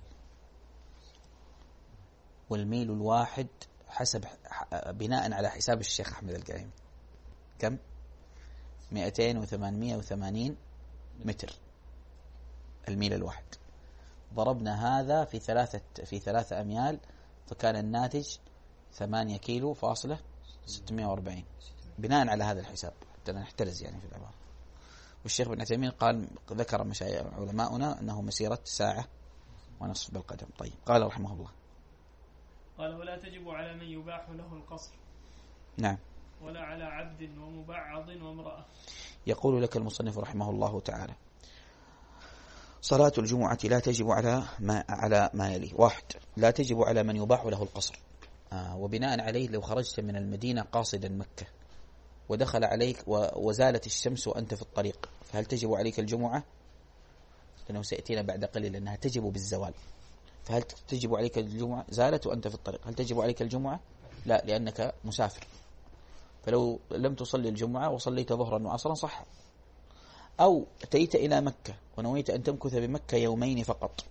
والميل الواحد حسب بناء على حساب الشيخ أحمد القعيمي كم؟ مئتين وثمانمائة وثمانين متر الميل الواحد. ضربنا هذا في ثلاثة في ثلاثة أميال فكان الناتج ثمانية كيلو فاصلة ستمائة وأربعين بناء على هذا الحساب حتى نحترز يعني في العبارة. والشيخ ابن عثيمين قال ذكر مشايخ علماؤنا أنه مسيرة ساعة ونصف بالقدم. طيب. قال رحمه الله قال ولا تجب على من يباح له القصر. نعم. ولا على عبد ومبعض وامرأة. يقول لك المصنف رحمه الله تعالى صلاة الجمعة لا تجب على ما على ما يلي. واحد، لا تجب على من يباح له القصر. آه وبناء عليه لو خرجت من المدينة قاصدا مكة ودخل عليك وزالت الشمس وأنت في الطريق، فهل تجب عليك الجمعة؟ لأنه سيأتينا بعد قليل أنها تجب بالزوال. فهل تجب عليك الجمعة؟ زالت وأنت في الطريق، هل تجب عليك الجمعة؟ لا، لأنك مسافر. فلو لم تصلي الجمعة وصليت ظهرا وعصرا صح. أو أتيت إلى مكة ونويت أن تمكث بمكة يومين فقط،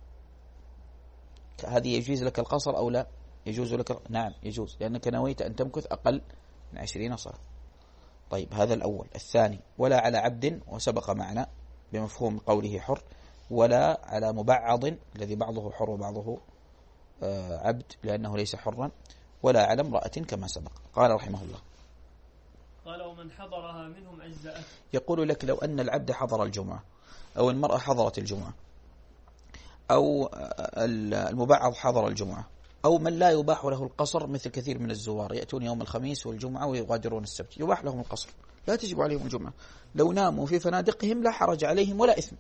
هذه يجوز لك القصر أو لا؟ يجوز لك. نعم يجوز، لأنك نويت أن تمكث أقل من عشرين صلاة. طيب هذا الأول. الثاني ولا على عبد، وسبق معنا بمفهوم قوله حر، ولا على مبعض الذي بعضه حر وبعضه عبد لأنه ليس حرا، ولا على امرأة كما سبق. قال رحمه الله قال ومن حضرها منهم أجزأته. يقول لك لو أن العبد حضر الجمعة أو المرأة حضرت الجمعة أو المبعض حضر الجمعة أو من لا يباح له القصر مثل كثير من الزوار يأتون يوم الخميس والجمعة ويغادرون السبت، يباح لهم القصر، لا تجب عليهم الجمعة. لو ناموا في فنادقهم لا حرج عليهم ولا إثم.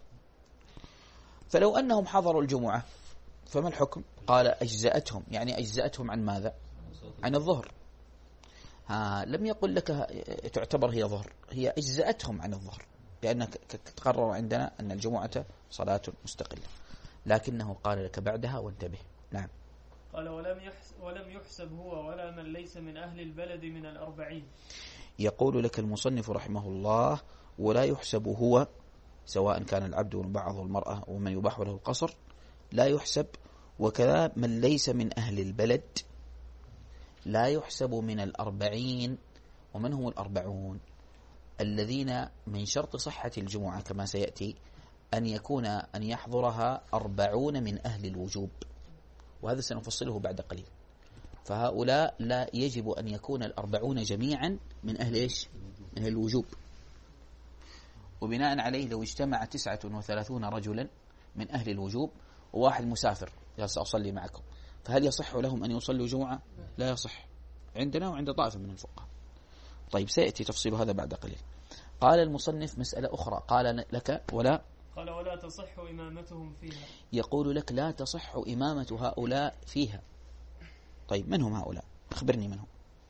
فلو أنهم حضروا الجمعة فما الحكم؟ قال أجزأتهم، يعني أجزأتهم عن ماذا؟ عن الظهر. ها لم يقل لك تعتبر هي ظهر، هي أجزأتهم عن الظهر، لأنك تقرر عندنا أن الجمعة صلاة مستقلة، لكنه قال لك بعدها وانتبه. نعم. قال ولم يحسب, ولم يحسب هو ولا من ليس من أهل البلد من الأربعين. يقول لك المصنف رحمه الله ولا يحسب هو، سواء كان العبد والبعض والمرأة ومن يباح له القصر لا يحسب، وكذا من ليس من أهل البلد لا يحسب من الأربعين. ومن هم الأربعون؟ الذين من شرط صحة الجمعة كما سيأتي أن يكون أن يحضرها أربعون من أهل الوجوب، وهذا سنفصله بعد قليل. فهؤلاء لا يجب أن يكون الأربعون جميعا من أهل إيش؟ من أهل الوجوب. وبناء عليه لو اجتمع تسعة وثلاثون رجلا من أهل الوجوب وواحد مسافر جالس أصلي معكم، فهل يصح لهم أن يصلوا جمعة؟ لا يصح عندنا وعند طائفة من الفقهاء. طيب سيأتي تفصيل هذا بعد قليل. قال المصنف مسألة أخرى، قال لك ولا قال ولا تصح إمامتهم فيها. يقول لك لا تصح إمامة هؤلاء فيها. طيب من هم هؤلاء؟ أخبرني من هم.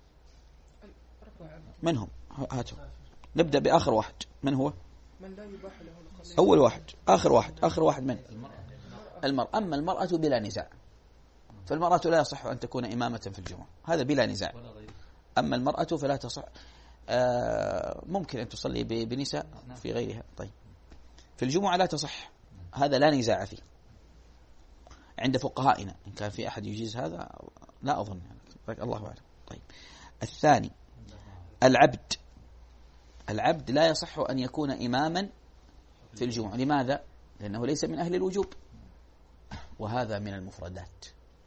من هم؟ هاتوا نبدأ بآخر واحد. من هو؟ من لا يباح له القصر. أول واحد آخر واحد آخر واحد من؟ المرأة. أما المرأة بلا نزاع، فالمرأة لا يصح أن تكون إمامة في الجمعة، هذا بلا نزاع. أما المرأة فلا تصح. آه ممكن أن تصلي بنساء في غيرها. طيب في الجمعة لا تصح، هذا لا نزاع فيه عند فقهائنا. إن كان في أحد يجيز هذا لا أظن، يعني الله أعلم. طيب الثاني العبد. العبد لا يصح أن يكون إماما في الجمعة. لماذا؟ لأنه ليس من أهل الوجوب، وهذا من المفردات.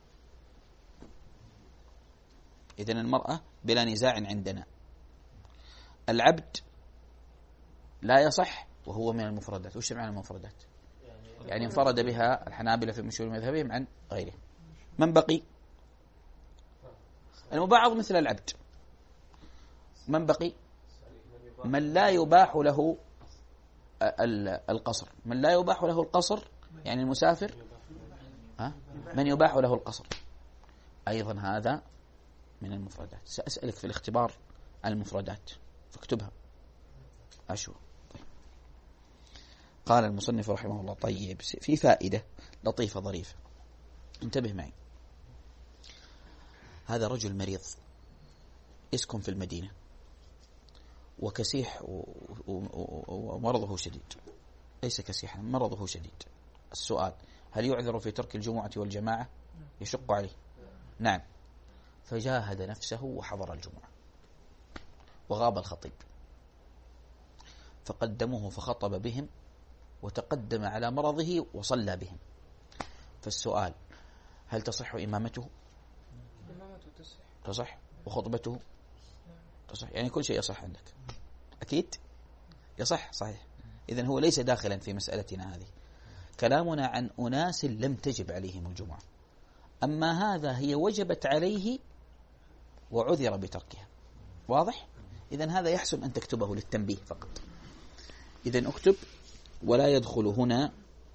إذن المرأة بلا نزاع عندنا. العبد لا يصح وهو من المفردات. وش معنى المفردات؟ يعني انفرد بها الحنابلة في مشهور مذهبهم عن غيره. من بقي؟ المباعض مثل العبد. من بقي؟ من لا يباح له القصر. من لا يباح له القصر يعني المسافر. ها؟ من يباح له القصر أيضا هذا من المفردات. سأسألك في الاختبار عن المفردات فاكتبها. أشو طيب. قال المصنف رحمه الله طيب في فائدة لطيفة ظريفة، انتبه معي. هذا رجل مريض يسكن في المدينة وكسيح ومرضه شديد. ليس كسيحا، مرضه شديد. السؤال هل يعذر في ترك الجمعة والجماعة؟ يشق عليه. نعم. فجاهد نفسه وحضر الجمعة وغاب الخطيب، فقدموه فخطب بهم وتقدم على مرضه وصلى بهم. فالسؤال هل تصح إمامته؟ إمامته تصح. تصح. وخطبته تصح. يعني كل شيء يصح عندك أكيد يصح. صحيح. إذن هو ليس داخلا في مسألتنا هذه. كلامنا عن أناس لم تجب عليهم الجمعة، أما هذا هي وجبت عليه وعذر بتركها. واضح؟ إذن هذا يحسن أن تكتبه للتنبيه فقط. إذن اكتب ولا يدخل هنا،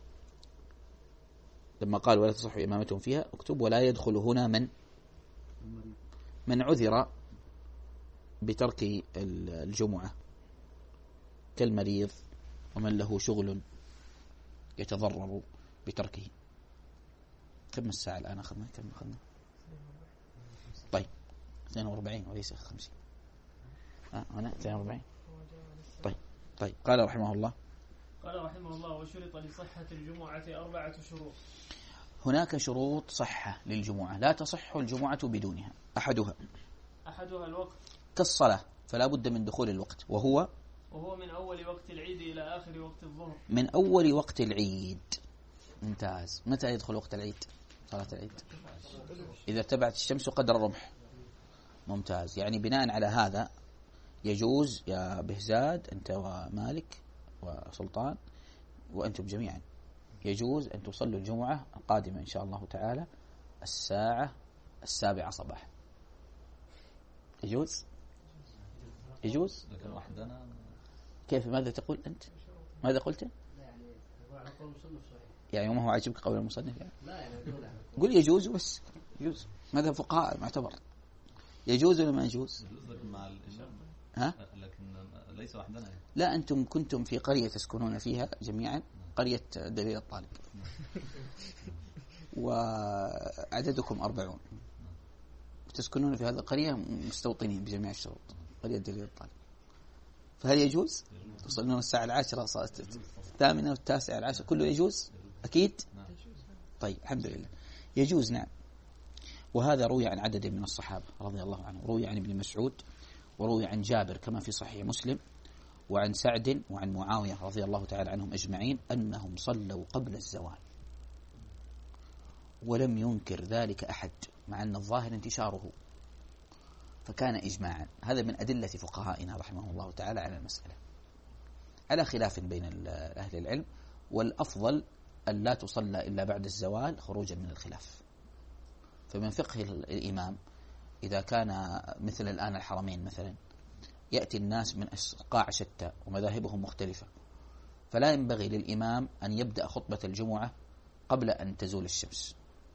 لما قال ولا تصح إمامتهم فيها اكتب ولا يدخل هنا من من عذر بترك الجمعة كالمريض ومن له شغل يتضرر بتركه. كم الساعة الآن أخذنا؟ كم أخذنا؟ طيب اثنين وأربعين وليس خمسين. ها هنا اثنين وأربعين. طيب طيب قال رحمه الله قال رحمه الله وشرط لصحة الجمعة أربعة شروط. هناك شروط صحة للجمعة لا تصح الجمعة بدونها. أحدها أحدها الوقت كالصلاة، فلا بد من دخول الوقت، وهو وهو من أول وقت العيد إلى آخر وقت الظهر. من أول وقت العيد. ممتاز. متى يدخل وقت العيد؟ صلاة العيد إذا ارتفعت الشمس قدر الرمح. ممتاز. يعني بناء على هذا يجوز يا بهزاد أنت ومالك وسلطان وأنتم جميعا يجوز أن تصلوا الجمعة القادمة إن شاء الله تعالى الساعة السابعة صباحا. يجوز؟ يجوز؟ كيف؟ ماذا تقول أنت؟ ماذا قلت؟ يعني ما هو عاجبك قول المصنف يعني؟ قل يجوز بس. يجوز. ماذا فقهاء معتبر يجوز ولا ما يجوز؟ ها؟ لكن ليس وحدنا. لا أنتم كنتم في قرية تسكنون فيها جميعا، قرية دليل الطالب، وعددكم أربعون تسكنون في هذه القرية مستوطنين بجميع الشروط، قرية دليل الطالب. فهل يجوز تصلون الساعة العاشرة الثامنة والتاسعة العاشرة كله يجوز؟ أكيد. طيب الحمد لله يجوز. نعم. وهذا روي عن عدد من الصحابة رضي الله عنهم. روي عن ابن مسعود وروي عن جابر كما في صحيح مسلم وعن سعد وعن معاوية رضي الله تعالى عنهم أجمعين أنهم صلوا قبل الزوال، ولم ينكر ذلك أحد مع أن الظاهر انتشاره، فكان إجماعا. هذا من أدلة فقهائنا رحمه الله تعالى على المسألة، على خلاف بين أهل العلم، والأفضل أن لا تصلى إلا بعد الزوال خروجا من الخلاف. فمن فقه الإمام إذا كان مثل الآن الحرمين مثلا يأتي الناس من أصقاع شتى ومذاهبهم مختلفة، فلا ينبغي للإمام أن يبدأ خطبة الجمعة قبل أن تزول الشمس،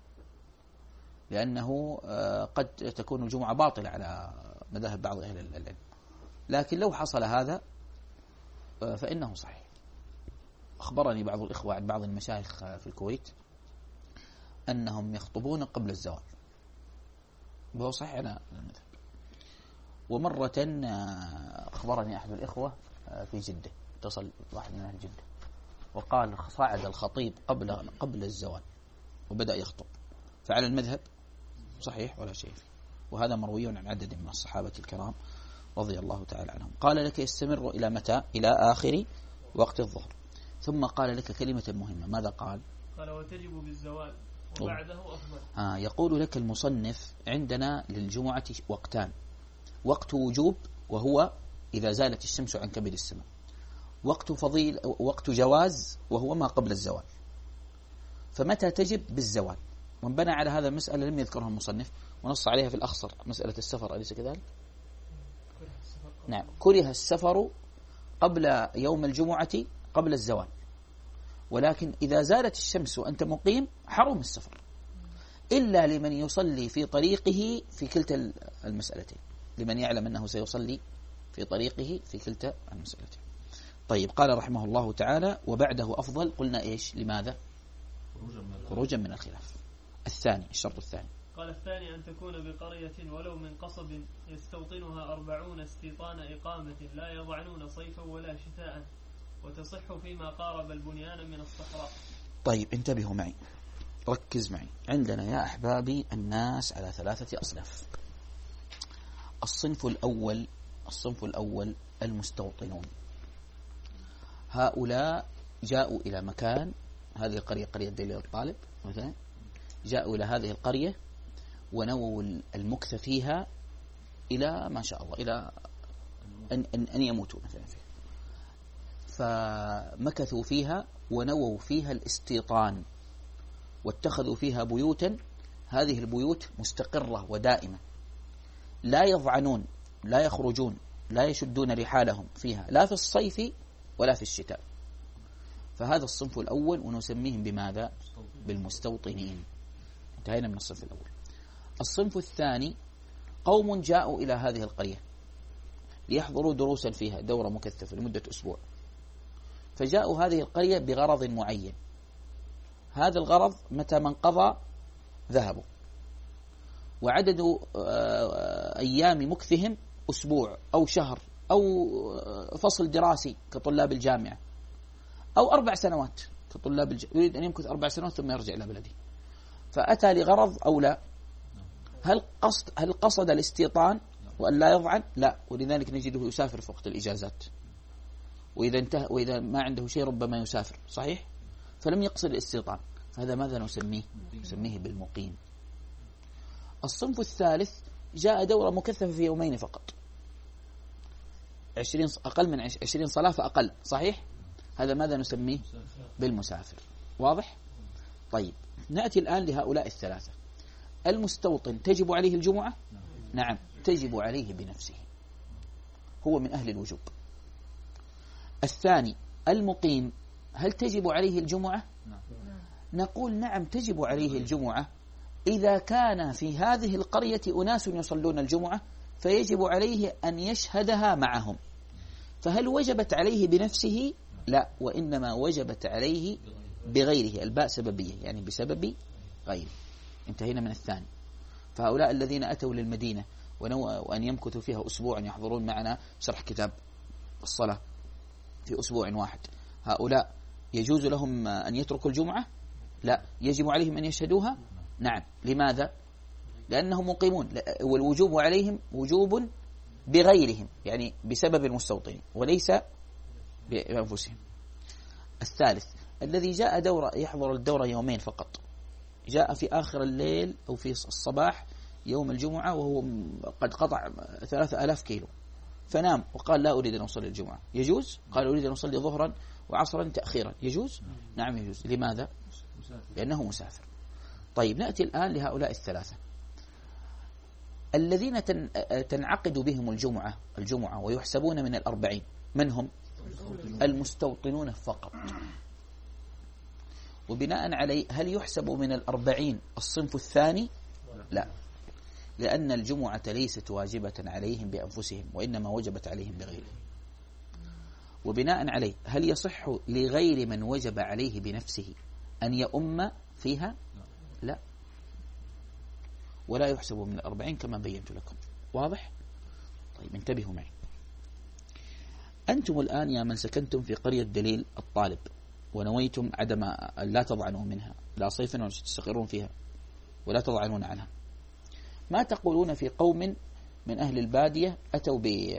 لأنه قد تكون الجمعة باطلة على مذاهب بعض أهل العلم. لكن لو حصل هذا فإنه صحيح. أخبرني بعض الإخوة عن بعض المشايخ في الكويت أنهم يخطبون قبل الزوال، وهو صحيح على المذهب. ومرة أخبرني أحد الإخوة في جدة، اتصل واحد من أهل جدة وقال صعد الخطيب قبل قبل الزوال وبدأ يخطب، فعلى المذهب صحيح ولا شيء فيه. وهذا مروي عن عدد من الصحابة الكرام رضي الله تعالى عنهم. قال لك يستمر إلى متى؟ إلى آخر وقت الظهر. ثم قال لك كلمة مهمة، ماذا قال؟ قال وتجب بالزوال وبعده أفضل. آه يقول لك المصنف عندنا للجمعة وقتان: وقت وجوب وهو إذا زالت الشمس عن كبد السماء، وقت فضيل وقت جواز وهو ما قبل الزوال. فمتى تجب؟ بالزوال. ومن بنى على هذا المسألة لم يذكرها المصنف ونص عليها في الأخصر، مسألة السفر، أليس كذلك؟ نعم، كره السفر قبل يوم الجمعة قبل الزوال، ولكن إذا زالت الشمس وأنت مقيم حرم السفر، إلا لمن يصلي في طريقه في كلتا المسألتين، لمن يعلم أنه سيصلي في طريقه في كلتا المسألتين. طيب، قال رحمه الله تعالى وبعده أفضل. قلنا إيش؟ لماذا؟ خروجا من الخلاف. الثاني، الشرط الثاني، قال الثاني أن تكون بقرية ولو من قصب يستوطنها أربعون استيطان إقامة لا يضعنون صيفا ولا شتاء، وتصح فيما قارب البنيان من الصحراء. طيب انتبهوا معي، ركز معي. عندنا يا أحبابي الناس على ثلاثة أصناف. الصنف الأول الصنف الأول المستوطنون. هؤلاء جاءوا إلى مكان، هذه القرية قرية دليل الطالب مثلا، جاءوا إلى هذه القرية ونووا المكث فيها إلى ما شاء الله إلى أن, أن, أن يموتوا مثلا فيها، فمكثوا فيها ونووا فيها الاستيطان واتخذوا فيها بيوتا. هذه البيوت مستقرة ودائمة، لا يضعنون، لا يخرجون، لا يشدون رحالهم فيها لا في الصيف ولا في الشتاء. فهذا الصنف الأول، ونسميهم بماذا؟ بالمستوطنين. انتهينا من الصنف الأول. الصنف الثاني قوم جاءوا إلى هذه القرية ليحضروا دروسا فيها، دورة مكثفة لمدة أسبوع، فجاءوا هذه القرية بغرض معين. هذا الغرض متى ما انقضى ذهبوا، وعدد أيام مكثهم أسبوع أو شهر أو فصل دراسي كطلاب الجامعة، أو أربع سنوات كطلاب الجامعة، يريد أن يمكث أربع سنوات ثم يرجع إلى بلده. فأتى لغرض أو لا؟ هل قصد هل قصد الاستيطان وأن لا يضعن؟ لا، ولذلك نجده يسافر في وقت الإجازات، وإذا انتهى وإذا ما عنده شيء ربما يسافر، صحيح؟ فلم يقصد الاستيطان، فهذا ماذا نسميه؟ نسميه بالمقيم. الصنف الثالث جاء دورة مكثفة في يومين فقط، عشرين أقل من عشرين صلاة فأقل، صحيح؟ هذا ماذا نسميه؟ بالمسافر. واضح؟ طيب، نأتي الآن لهؤلاء الثلاثة. المستوطن تجب عليه الجمعة؟ نعم، تجب عليه بنفسه، هو من أهل الوجوب. الثاني المقيم، هل تجب عليه الجمعة؟ نقول نعم تجب عليه الجمعة إذا كان في هذه القرية أناس يصلون الجمعة، فيجب عليه أن يشهدها معهم. فهل وجبت عليه بنفسه؟ لا، وإنما وجبت عليه بغيره، الباء سببية يعني بسبب غيره. انتهينا من الثاني. فهؤلاء الذين أتوا للمدينة ونووا أن يمكثوا فيها أسبوعا يحضرون معنا شرح كتاب الصلاة في أسبوع واحد، هؤلاء يجوز لهم أن يتركوا الجمعة؟ لا، يجب عليهم أن يشهدوها؟ نعم. لماذا؟ لأنهم مقيمون، والوجوب عليهم وجوب بغيرهم، يعني بسبب المستوطنين وليس بأنفسهم. الثالث الذي جاء دورة يحضر الدورة يومين فقط، جاء في آخر الليل أو في الصباح يوم الجمعة وهو قد قطع ثلاثة آلاف كيلو، فنام وقال لا أريد أن أصلي الجمعة، يجوز؟ قال أريد أن أصلي ظهرا وعصرا تأخيرا يجوز؟ نعم يجوز. لماذا؟ لأنه مسافر. طيب نأتي الآن لهؤلاء الثلاثة الذين تنعقد بهم الجمعة الجمعة ويحسبون من الأربعين. من هم؟ المستوطنون فقط. وبناء عليه هل يحسب من الأربعين الصنف الثاني؟ لا، لأن الجمعة ليست واجبة عليهم بأنفسهم، وإنما وجبت عليهم بغيرهم. وبناء عليه هل يصح لغير من وجب عليه بنفسه أن يؤم فيها؟ لا، ولا يحسب من الأربعين كما بينت لكم. واضح؟ طيب انتبهوا معي. أنتم الآن يا من سكنتم في قرية دليل الطالب ونويتم عدم لا تضعنوا منها لا صيفا ولا تستقرون فيها ولا تضعنون عنها، ما تقولون في قوم من أهل البادية أتوا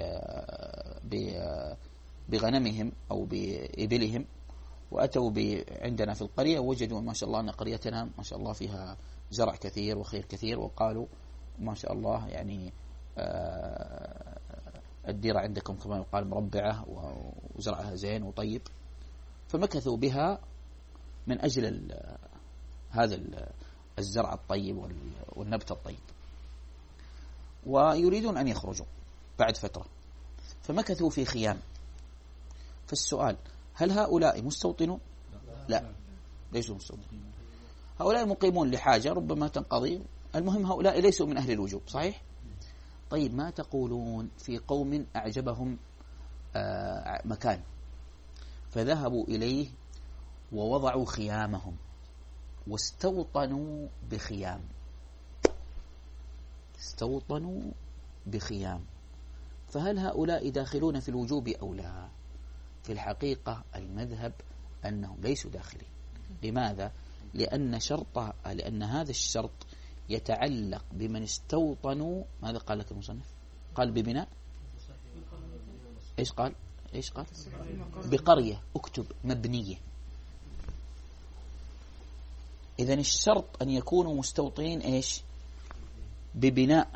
بغنمهم أو بإبلهم وأتوا عندنا في القرية ووجدوا ما شاء الله أن قريتنا ما شاء الله فيها زرع كثير وخير كثير، وقالوا ما شاء الله يعني الديرة عندكم كما يقال مربعة وزرعها زين وطيب، فمكثوا بها من أجل هذا الزرع الطيب والنبت الطيب، ويريدون أن يخرجوا بعد فترة، فمكثوا في خيام. فالسؤال هل هؤلاء مستوطنون؟ لا، ليسوا مستوطنين. هؤلاء مقيمون لحاجة ربما تنقضي، المهم هؤلاء ليسوا من أهل الوجوب. صحيح؟ طيب ما تقولون في قوم أعجبهم مكان فذهبوا إليه ووضعوا خيامهم واستوطنوا بخيام استوطنوا بخيام فهل هؤلاء داخلون في الوجوب أو لا؟ في الحقيقة المذهب أنهم ليسوا داخلين. لماذا؟ لأن شرط لأن هذا الشرط يتعلق بمن استوطنوا. ماذا قال لك المصنف؟ قال ببناء. إيش قال؟ إيش قال؟ بقرية. اكتب مبنية. إذن الشرط أن يكونوا مستوطنين إيش؟ ببناء،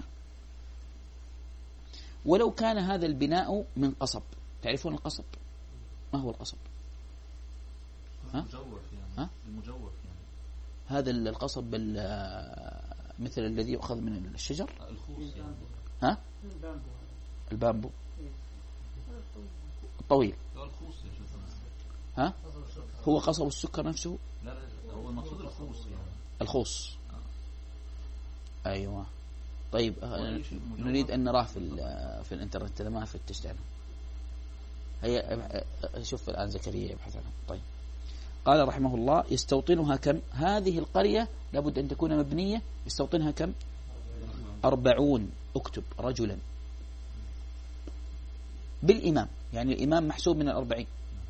ولو كان هذا البناء من قصب. تعرفون القصب؟ ما هو القصب؟ ها؟ المجوف يعني. ها؟ المجوف يعني. هذا القصب مثل الذي يؤخذ من الشجر. الخوص يعني. ها؟ البامبو الطويل. ها؟ هو قصب السكر نفسه؟ لا لا، هو المقصود الخوص يعني. الخوص. أيوة. طيب نريد أن نراه في في الإنترنت، ما فتشت عنه. هي شوف الآن زكريا يبحث عنه. طيب قال رحمه الله يستوطنها كم؟ هذه القرية لابد أن تكون مبنية. يستوطنها كم؟ أربعون. اكتب رجلا بالإمام، يعني الإمام محسوب من الأربعين.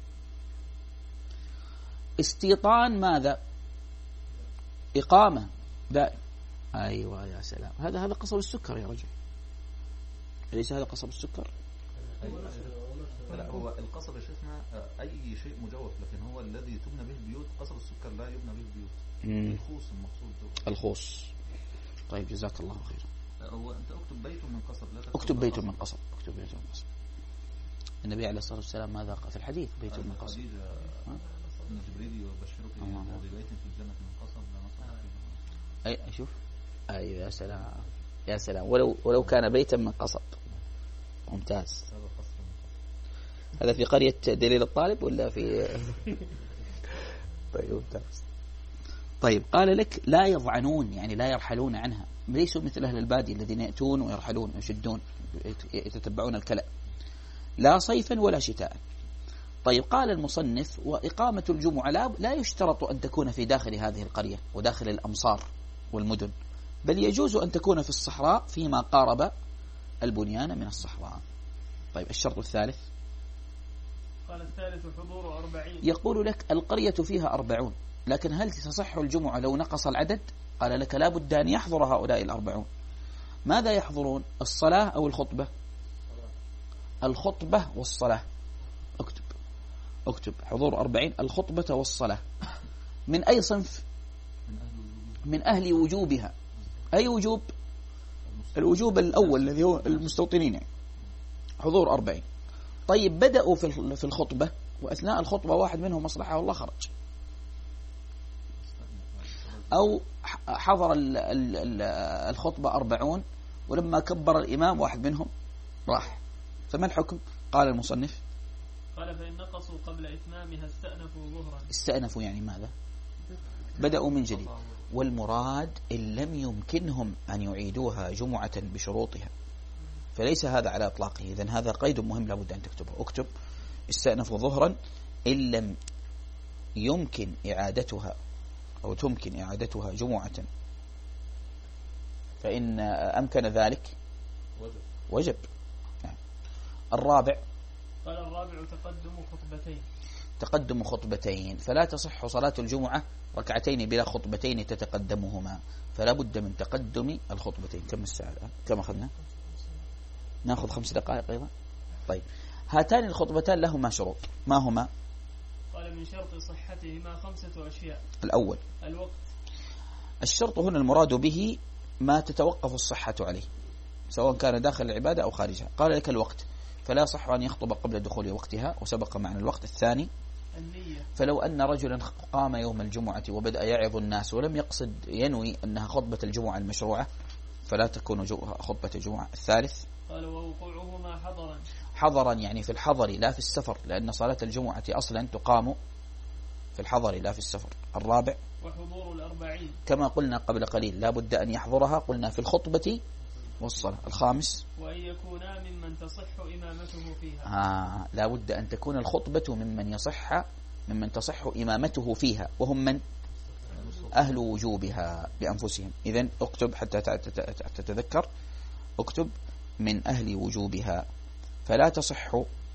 استيطان ماذا؟ إقامة دائم. أيوة يا سلام. هذا هذا قصب السكر يا رجل، أليس هذا قصب السكر؟ لا، هو القصب يا شيخنا أي شيء مجوف، لكن هو الذي تبنى به البيوت. قصب السكر لا يبنى به البيوت. الخوص المقصود ده. الخوص. طيب جزاك الله خير. هو أنت اكتب بيت من قصب، لا اكتب بيت من قصب. اكتب بيت من قصب. النبي عليه الصلاة والسلام ماذا قال في الحديث؟ بيت من قصب. إن جبريل يبشرك ببيت في الجنة من قصب لا نصب فيه. أي شوف. أيوة يا سلام يا سلام. ولو ولو كان بيتا من قصب. ممتاز. هذا في قرية دليل الطالب ولا في؟ طيب ممتاز. طيب قال لك لا يضعنون، يعني لا يرحلون عنها، ليسوا مثل أهل البادية الذين يأتون ويرحلون ويشدون يتتبعون الكلأ، لا صيفا ولا شتاء. طيب قال المصنف وإقامة الجمعة لا, لا يشترط أن تكون في داخل هذه القرية وداخل الأمصار والمدن، بل يجوز أن تكون في الصحراء فيما قارب البنيان من الصحراء. طيب الشرط الثالث؟ قال الثالث حضور أربعين. يقول لك القرية فيها أربعون، لكن هل تصح الجمعة لو نقص العدد؟ قال لك لا بد أن يحضر هؤلاء الأربعون. ماذا يحضرون؟ الصلاة أو الخطبة؟ الخطبة والصلاة. اكتب اكتب حضور أربعين الخطبة والصلاة. من أي صنف؟ من أهل وجوبها. أي وجوب؟ الوجوب الأول الذي هو المستوطنين. حضور أربعين. طيب بدأوا في الخطبة وأثناء الخطبة واحد منهم مصلحة والله خرج، أو حضر الخطبة أربعون ولما كبر الإمام واحد منهم راح، فما الحكم؟ قال المصنف قال فإن نقصوا قبل إتمامها استأنفوا ظهرا. استأنفوا يعني ماذا؟ بدأوا من جديد، والمراد إن لم يمكنهم أن يعيدوها جمعة بشروطها، فليس هذا على إطلاقه. إذن هذا قيد مهم لابد أن تكتبه. اكتب استأنفوا ظهرا إن لم يمكن إعادتها أو تمكن إعادتها جمعة، فإن أمكن ذلك وجب, وجب. نعم. الرابع قال الرابع تقدم خطبتين. تقدم خطبتين، فلا تصح صلاة الجمعة ركعتين بلا خطبتين تتقدمهما، فلا بد من تقدم الخطبتين. كم الساعة الآن؟ كم أخذنا؟ نأخذ خمس دقائق أيضا. طيب هاتان الخطبتان لهما شروط، ما هما؟ قال من شرط صحتهما خمسة أشياء. الأول الوقت. الشرط هنا المراد به ما تتوقف الصحة عليه سواء كان داخل العبادة أو خارجها. قال لك الوقت، فلا صح أن يخطب قبل دخول وقتها، وسبق معنا الوقت. الثاني النية، فلو أن رجلا قام يوم الجمعة وبدأ يعظ الناس ولم يقصد ينوي أنها خطبة الجمعة المشروعة فلا تكون خطبة الجمعة. الثالث قال ووقوعهما حضرا. حضرا يعني في الحضر لا في السفر، لأن صلاة الجمعة أصلا تقام في الحضر لا في السفر. الرابع وحضور الأربعين، كما قلنا قبل قليل لا بد أن يحضرها، قلنا في الخطبة والصلاة. الخامس وأن يكونا ممن تصح إمامته فيها. آه لا بد أن تكون الخطبة ممن يصح ممن تصح إمامته فيها، وهم من؟ أهل وجوبها بأنفسهم. إذن اكتب حتى تتذكر، اكتب من أهل وجوبها، فلا تصح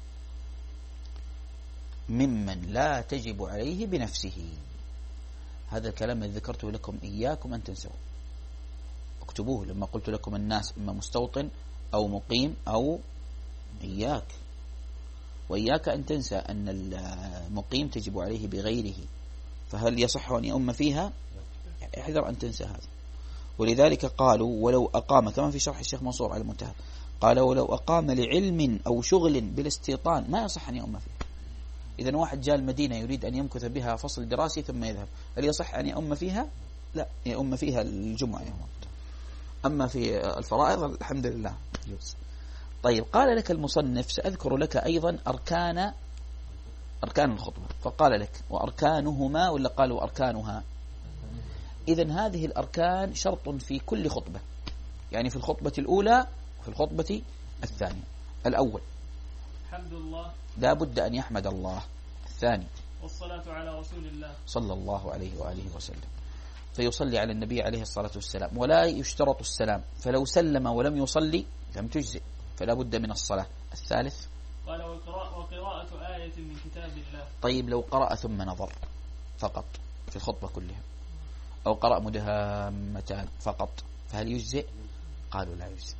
ممن لا تجب عليه بنفسه. هذا الكلام الذي ذكرته لكم إياكم أن تنسوا، اكتبوه. لما قلت لكم الناس إما مستوطن أو مقيم أو إياك، وإياك أن تنسى أن المقيم تجب عليه بغيره، فهل يصح أن يؤم فيها؟ احذر أن تنسى هذا. ولذلك قالوا ولو أقام، كما في شرح الشيخ منصور على المنتهى، قال ولو أقام لعلم أو شغل بالاستيطان ما يصح أن يؤم فيها. إذا واحد جاء المدينة يريد أن يمكث بها فصل دراسي ثم يذهب، هل يصح أن يؤم فيها؟ لا، يؤم فيها الجمعة يوم. أما في الفرائض الحمد لله يجوز. طيب قال لك المصنف سأذكر لك أيضا أركان أركان الخطبة، فقال لك وأركانهما ولا قالوا أركانها؟ إذن هذه الأركان شرط في كل خطبة، يعني في الخطبة الأولى وفي الخطبة الثانية. الأول حمد الله، لا بد أن يحمد الله. الثاني والصلاة على رسول الله صلى الله عليه وآله وسلم، فيصلي على النبي عليه الصلاة والسلام، ولا يشترط السلام، فلو سلم ولم يصلي لم تجزئ، فلا بد من الصلاة. الثالث قال وقراءة آية من كتاب الله. طيب لو قرأ ثم نظر فقط في الخطبة كلها، أو قرأ مدهامتان فقط، فهل يجزئ؟ قالوا لا يجزئ،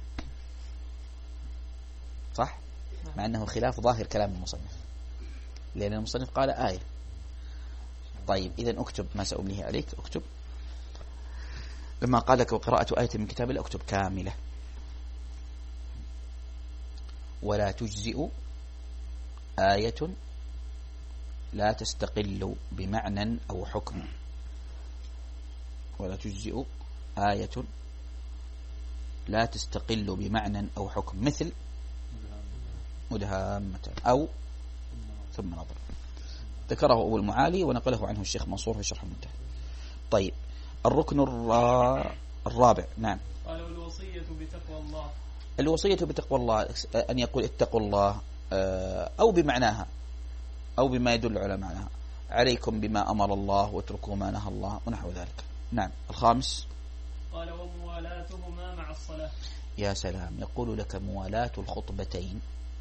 صح؟ مع أنه خلاف ظاهر كلام المصنف، لأن المصنف قال آية. طيب إذن اكتب ما سأمليه عليك، اكتب لما قال لك وقراءة آية من كتاب الله اكتب كاملة. ولا تجزئ آية لا تستقل بمعنى أو حكم. ولا تجزئ آية لا تستقل بمعنى أو حكم، مثل مدهامة أو ثم نظر، ذكره أبو المعالي ونقله عنه الشيخ منصور في شرح المنتهى. طيب الركن الرابع. نعم. قال الوصية بتقوى الله. الوصية بتقوى الله أن يقول اتقوا الله، أو بمعناها أو بما يدل على معناها، عليكم بما أمر الله واتركوا ما نهى الله ونحو ذلك. نعم. الخامس قال وموالاتهما مع الصلاة. يا سلام، يقول لك موالاة الخطبتين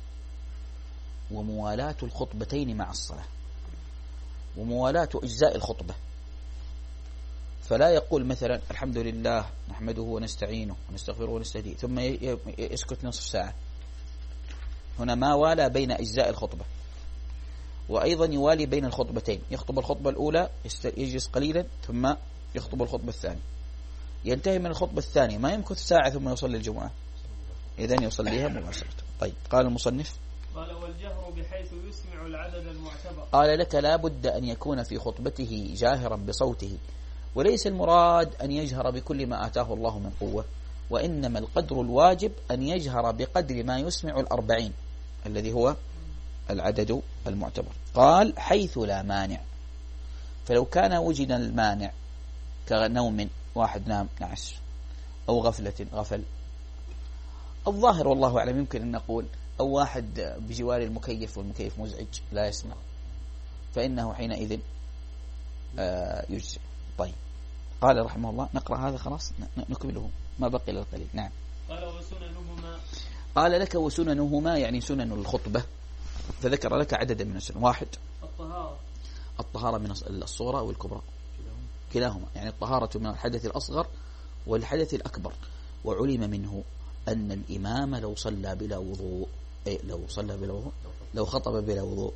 وموالاة الخطبتين مع الصلاة وموالاة أجزاء الخطبة، فلا يقول مثلا الحمد لله نحمده ونستعينه ونستغفره ونستهديه ثم يسكت نصف ساعة. هنا ما والى بين أجزاء الخطبة، وأيضا يوالي بين الخطبتين، يخطب الخطبة الأولى يجلس قليلا ثم يخطب الخطبة الثانية، ينتهي من الخطبة الثانية ما يمكث ساعة ثم يصلي الجمعة، إذن يصليها مباشرة. طيب قال المصنف قال والجهر بحيث يسمع العدد المعتبر. قال لك لا بد أن يكون في خطبته جاهرا بصوته، وليس المراد أن يجهر بكل ما آتاه الله من قوة، وإنما القدر الواجب أن يجهر بقدر ما يسمع الأربعين الذي هو العدد المعتبر. قال حيث لا مانع، فلو كان وجد المانع كنوم، واحد نام نعس، أو غفلة غفل، الظاهر والله أعلم يمكن أن نقول أو واحد بجوار المكيف والمكيف مزعج لا يسمع، فإنه حينئذ آه يجزئ. طيب قال رحمه الله، نقرأ هذا خلاص نكمله ما بقي إلا القليل. نعم. قال وسننهما، قال لك وسننهما يعني سنن الخطبة، فذكر لك عددا من السنن. واحد الطهارة، الطهارة من الصغرى والكبرى كلاهما، يعني الطهارة من الحدث الأصغر والحدث الأكبر. وعلم منه أن الإمام لو صلى بلا وضوء، أي لو صلى بلا وضوء، لو خطب بلا وضوء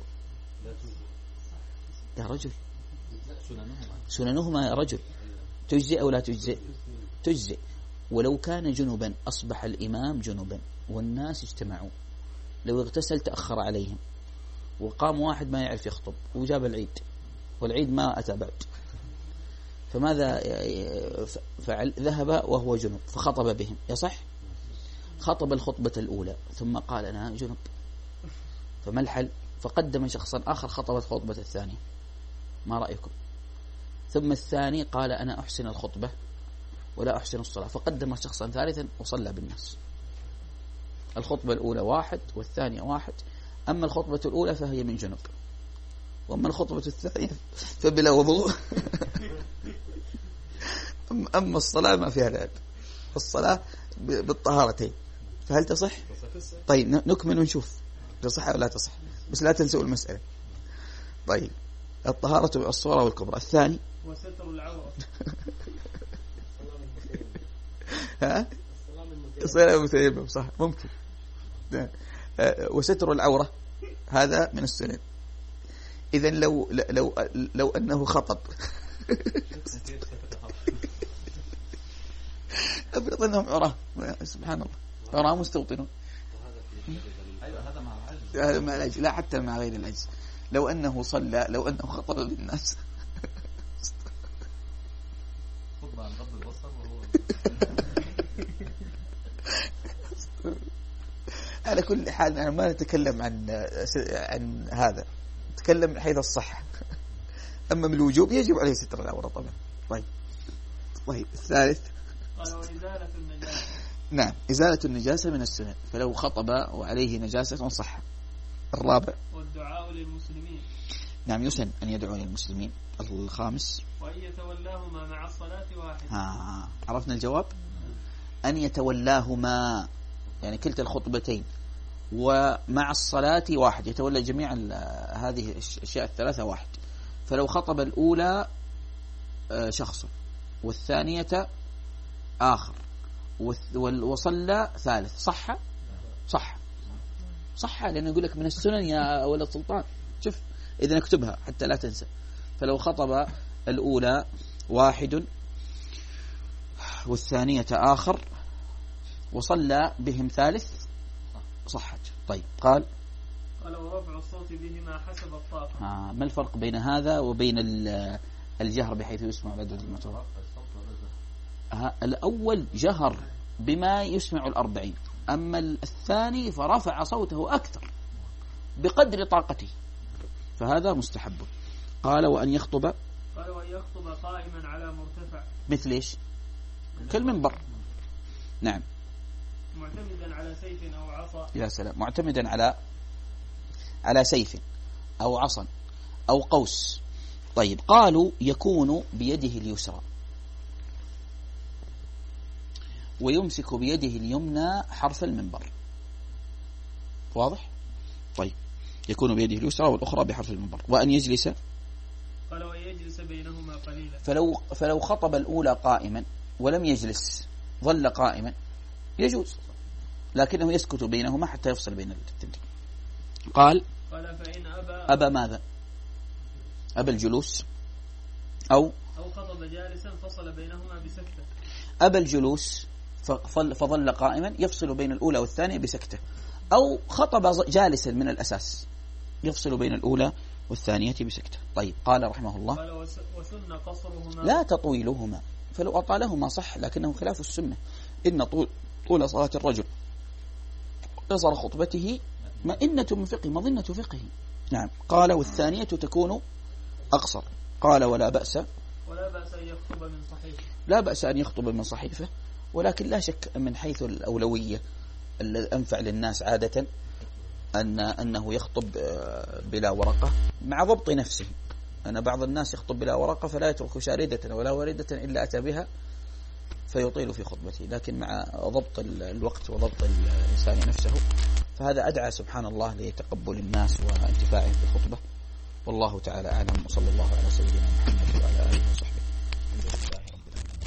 يا رجل، سننهما يا رجل، تجزئ أو لا تجزئ؟ تجزئ. ولو كان جنبا أصبح الإمام جنبا والناس اجتمعوا، لو اغتسل تأخر عليهم، وقام واحد ما يعرف يخطب وجاب العيد والعيد ما أتى بعد، فماذا فعل؟ ذهب وهو جنب فخطب بهم، يصح؟ خطب الخطبة الأولى ثم قال أنا جنب، فما الحل؟ فقدم شخصا آخر خطب الخطبة الثانية، ما رأيكم؟ ثم الثاني قال أنا أحسن الخطبة ولا أحسن الصلاة، فقدم شخصا ثالثا وصلى بالناس. الخطبة الأولى واحد والثانية واحد، أما الخطبة الأولى فهي من جنب، وأما الخطبة الثانية فبلا وضوء. أما الصلاة ما فيها لعب، الصلاة بالطهارتين، فهل تصح؟ طيب نكمل ونشوف تصح أو لا تصح، بس لا تنسوا المسألة. طيب الطهارة الصغرى والكبرى. الثاني وستر العورة. ها؟ الصلاة المتيمم صح ممكن. وستر العورة هذا من السنن. إذن لو لو لو أنه خطب أفرض أنهم عراه، سبحان الله، عراه مستوطنون. هذا مع العجز، لا حتى مع غير العجز. لو أنه صلى، لو أنه خطب للناس خطبة عن غض البصر وهو على كل حال أنا ما نتكلم عن عن هذا، نتكلم من حيث الصحة. أما من الوجوب يجب عليه ستر العورة طبعا. طيب طيب الثالث قال وإزالة النجاسة. نعم، إزالة النجاسة من السنن، فلو خطب وعليه نجاسة صح. الرابع والدعاء للمسلمين. نعم، يسن أن يدعو للمسلمين. الخامس وأن يتولاهما مع الصلاة واحد. ها عرفنا الجواب. أن يتولاهما يعني كلتا الخطبتين، ومع الصلاة واحد، يتولى جميع هذه الأشياء الثلاثة واحد. فلو خطب الأولى شخص والثانية آخر وصلى ثالث، صح صح صح، لأنه يقول لك من السنن يا ولد سلطان. شوف إذا نكتبها حتى لا تنسى. فلو خطب الأولى واحد والثانية آخر وصلى بهم ثالث صحت. طيب قال قال ورفع الصوت بهما حسب الطاقة. آه ما الفرق بين هذا وبين الجهر بحيث يسمع العدد المتوقع؟ آه الأول جهر بما يسمع الأربعين، أما الثاني فرفع صوته أكثر بقدر طاقته، فهذا مستحب. قال وأن يخطب، قال وأن يخطب قائما على مرتفع، مثل إيش؟ كالمنبر. نعم، معتمدا على سيف أو عصا. يا سلام، معتمدا على على سيف أو عصا أو قوس. طيب قالوا يكون بيده اليسرى ويمسك بيده اليمنى حرف المنبر. واضح؟ طيب يكون بيده اليسرى والأخرى بحرف المنبر. وأن يجلس، قال وأن يجلس بينهما قليلا. فلو فلو خطب الأولى قائما ولم يجلس ظل قائما يجوز، لكنه يسكت بينهما حتى يفصل بين التنتين. قال قال فإن أبى أبى ماذا؟ أبى الجلوس أو أو خطب جالسا فصل بينهما بسكتة. أبى الجلوس فظل قائما يفصل بين الأولى والثانية بسكتة، أو خطب جالسا من الأساس يفصل بين الأولى والثانية بسكتة. طيب قال رحمه الله قال وسن قصرهما لا تطويلهما، فلو أطالهما صح لكنه خلاف السنة. إن طول, طول صلاة الرجل قصر خطبته مئنة من فقه مظنة فقه. نعم. قال والثانية تكون أقصر. قال ولا بأس ولا بأس أن يخطب من صحيفة لا بأس أن يخطب من صحيفة، ولكن لا شك من حيث الأولوية الأنفع للناس عادة أن أنه يخطب بلا ورقة مع ضبط نفسه. أنا بعض الناس يخطب بلا ورقة فلا يترك شاردة ولا واردة إلا أتى بها فيطيل في خطبته، لكن مع ضبط الوقت وضبط الإنسان نفسه فهذا أدعى سبحان الله لتقبل الناس وانتفاعهم بالخطبة. والله تعالى أعلم، وصلى الله على سيدنا محمد وعلى آله وصحبه.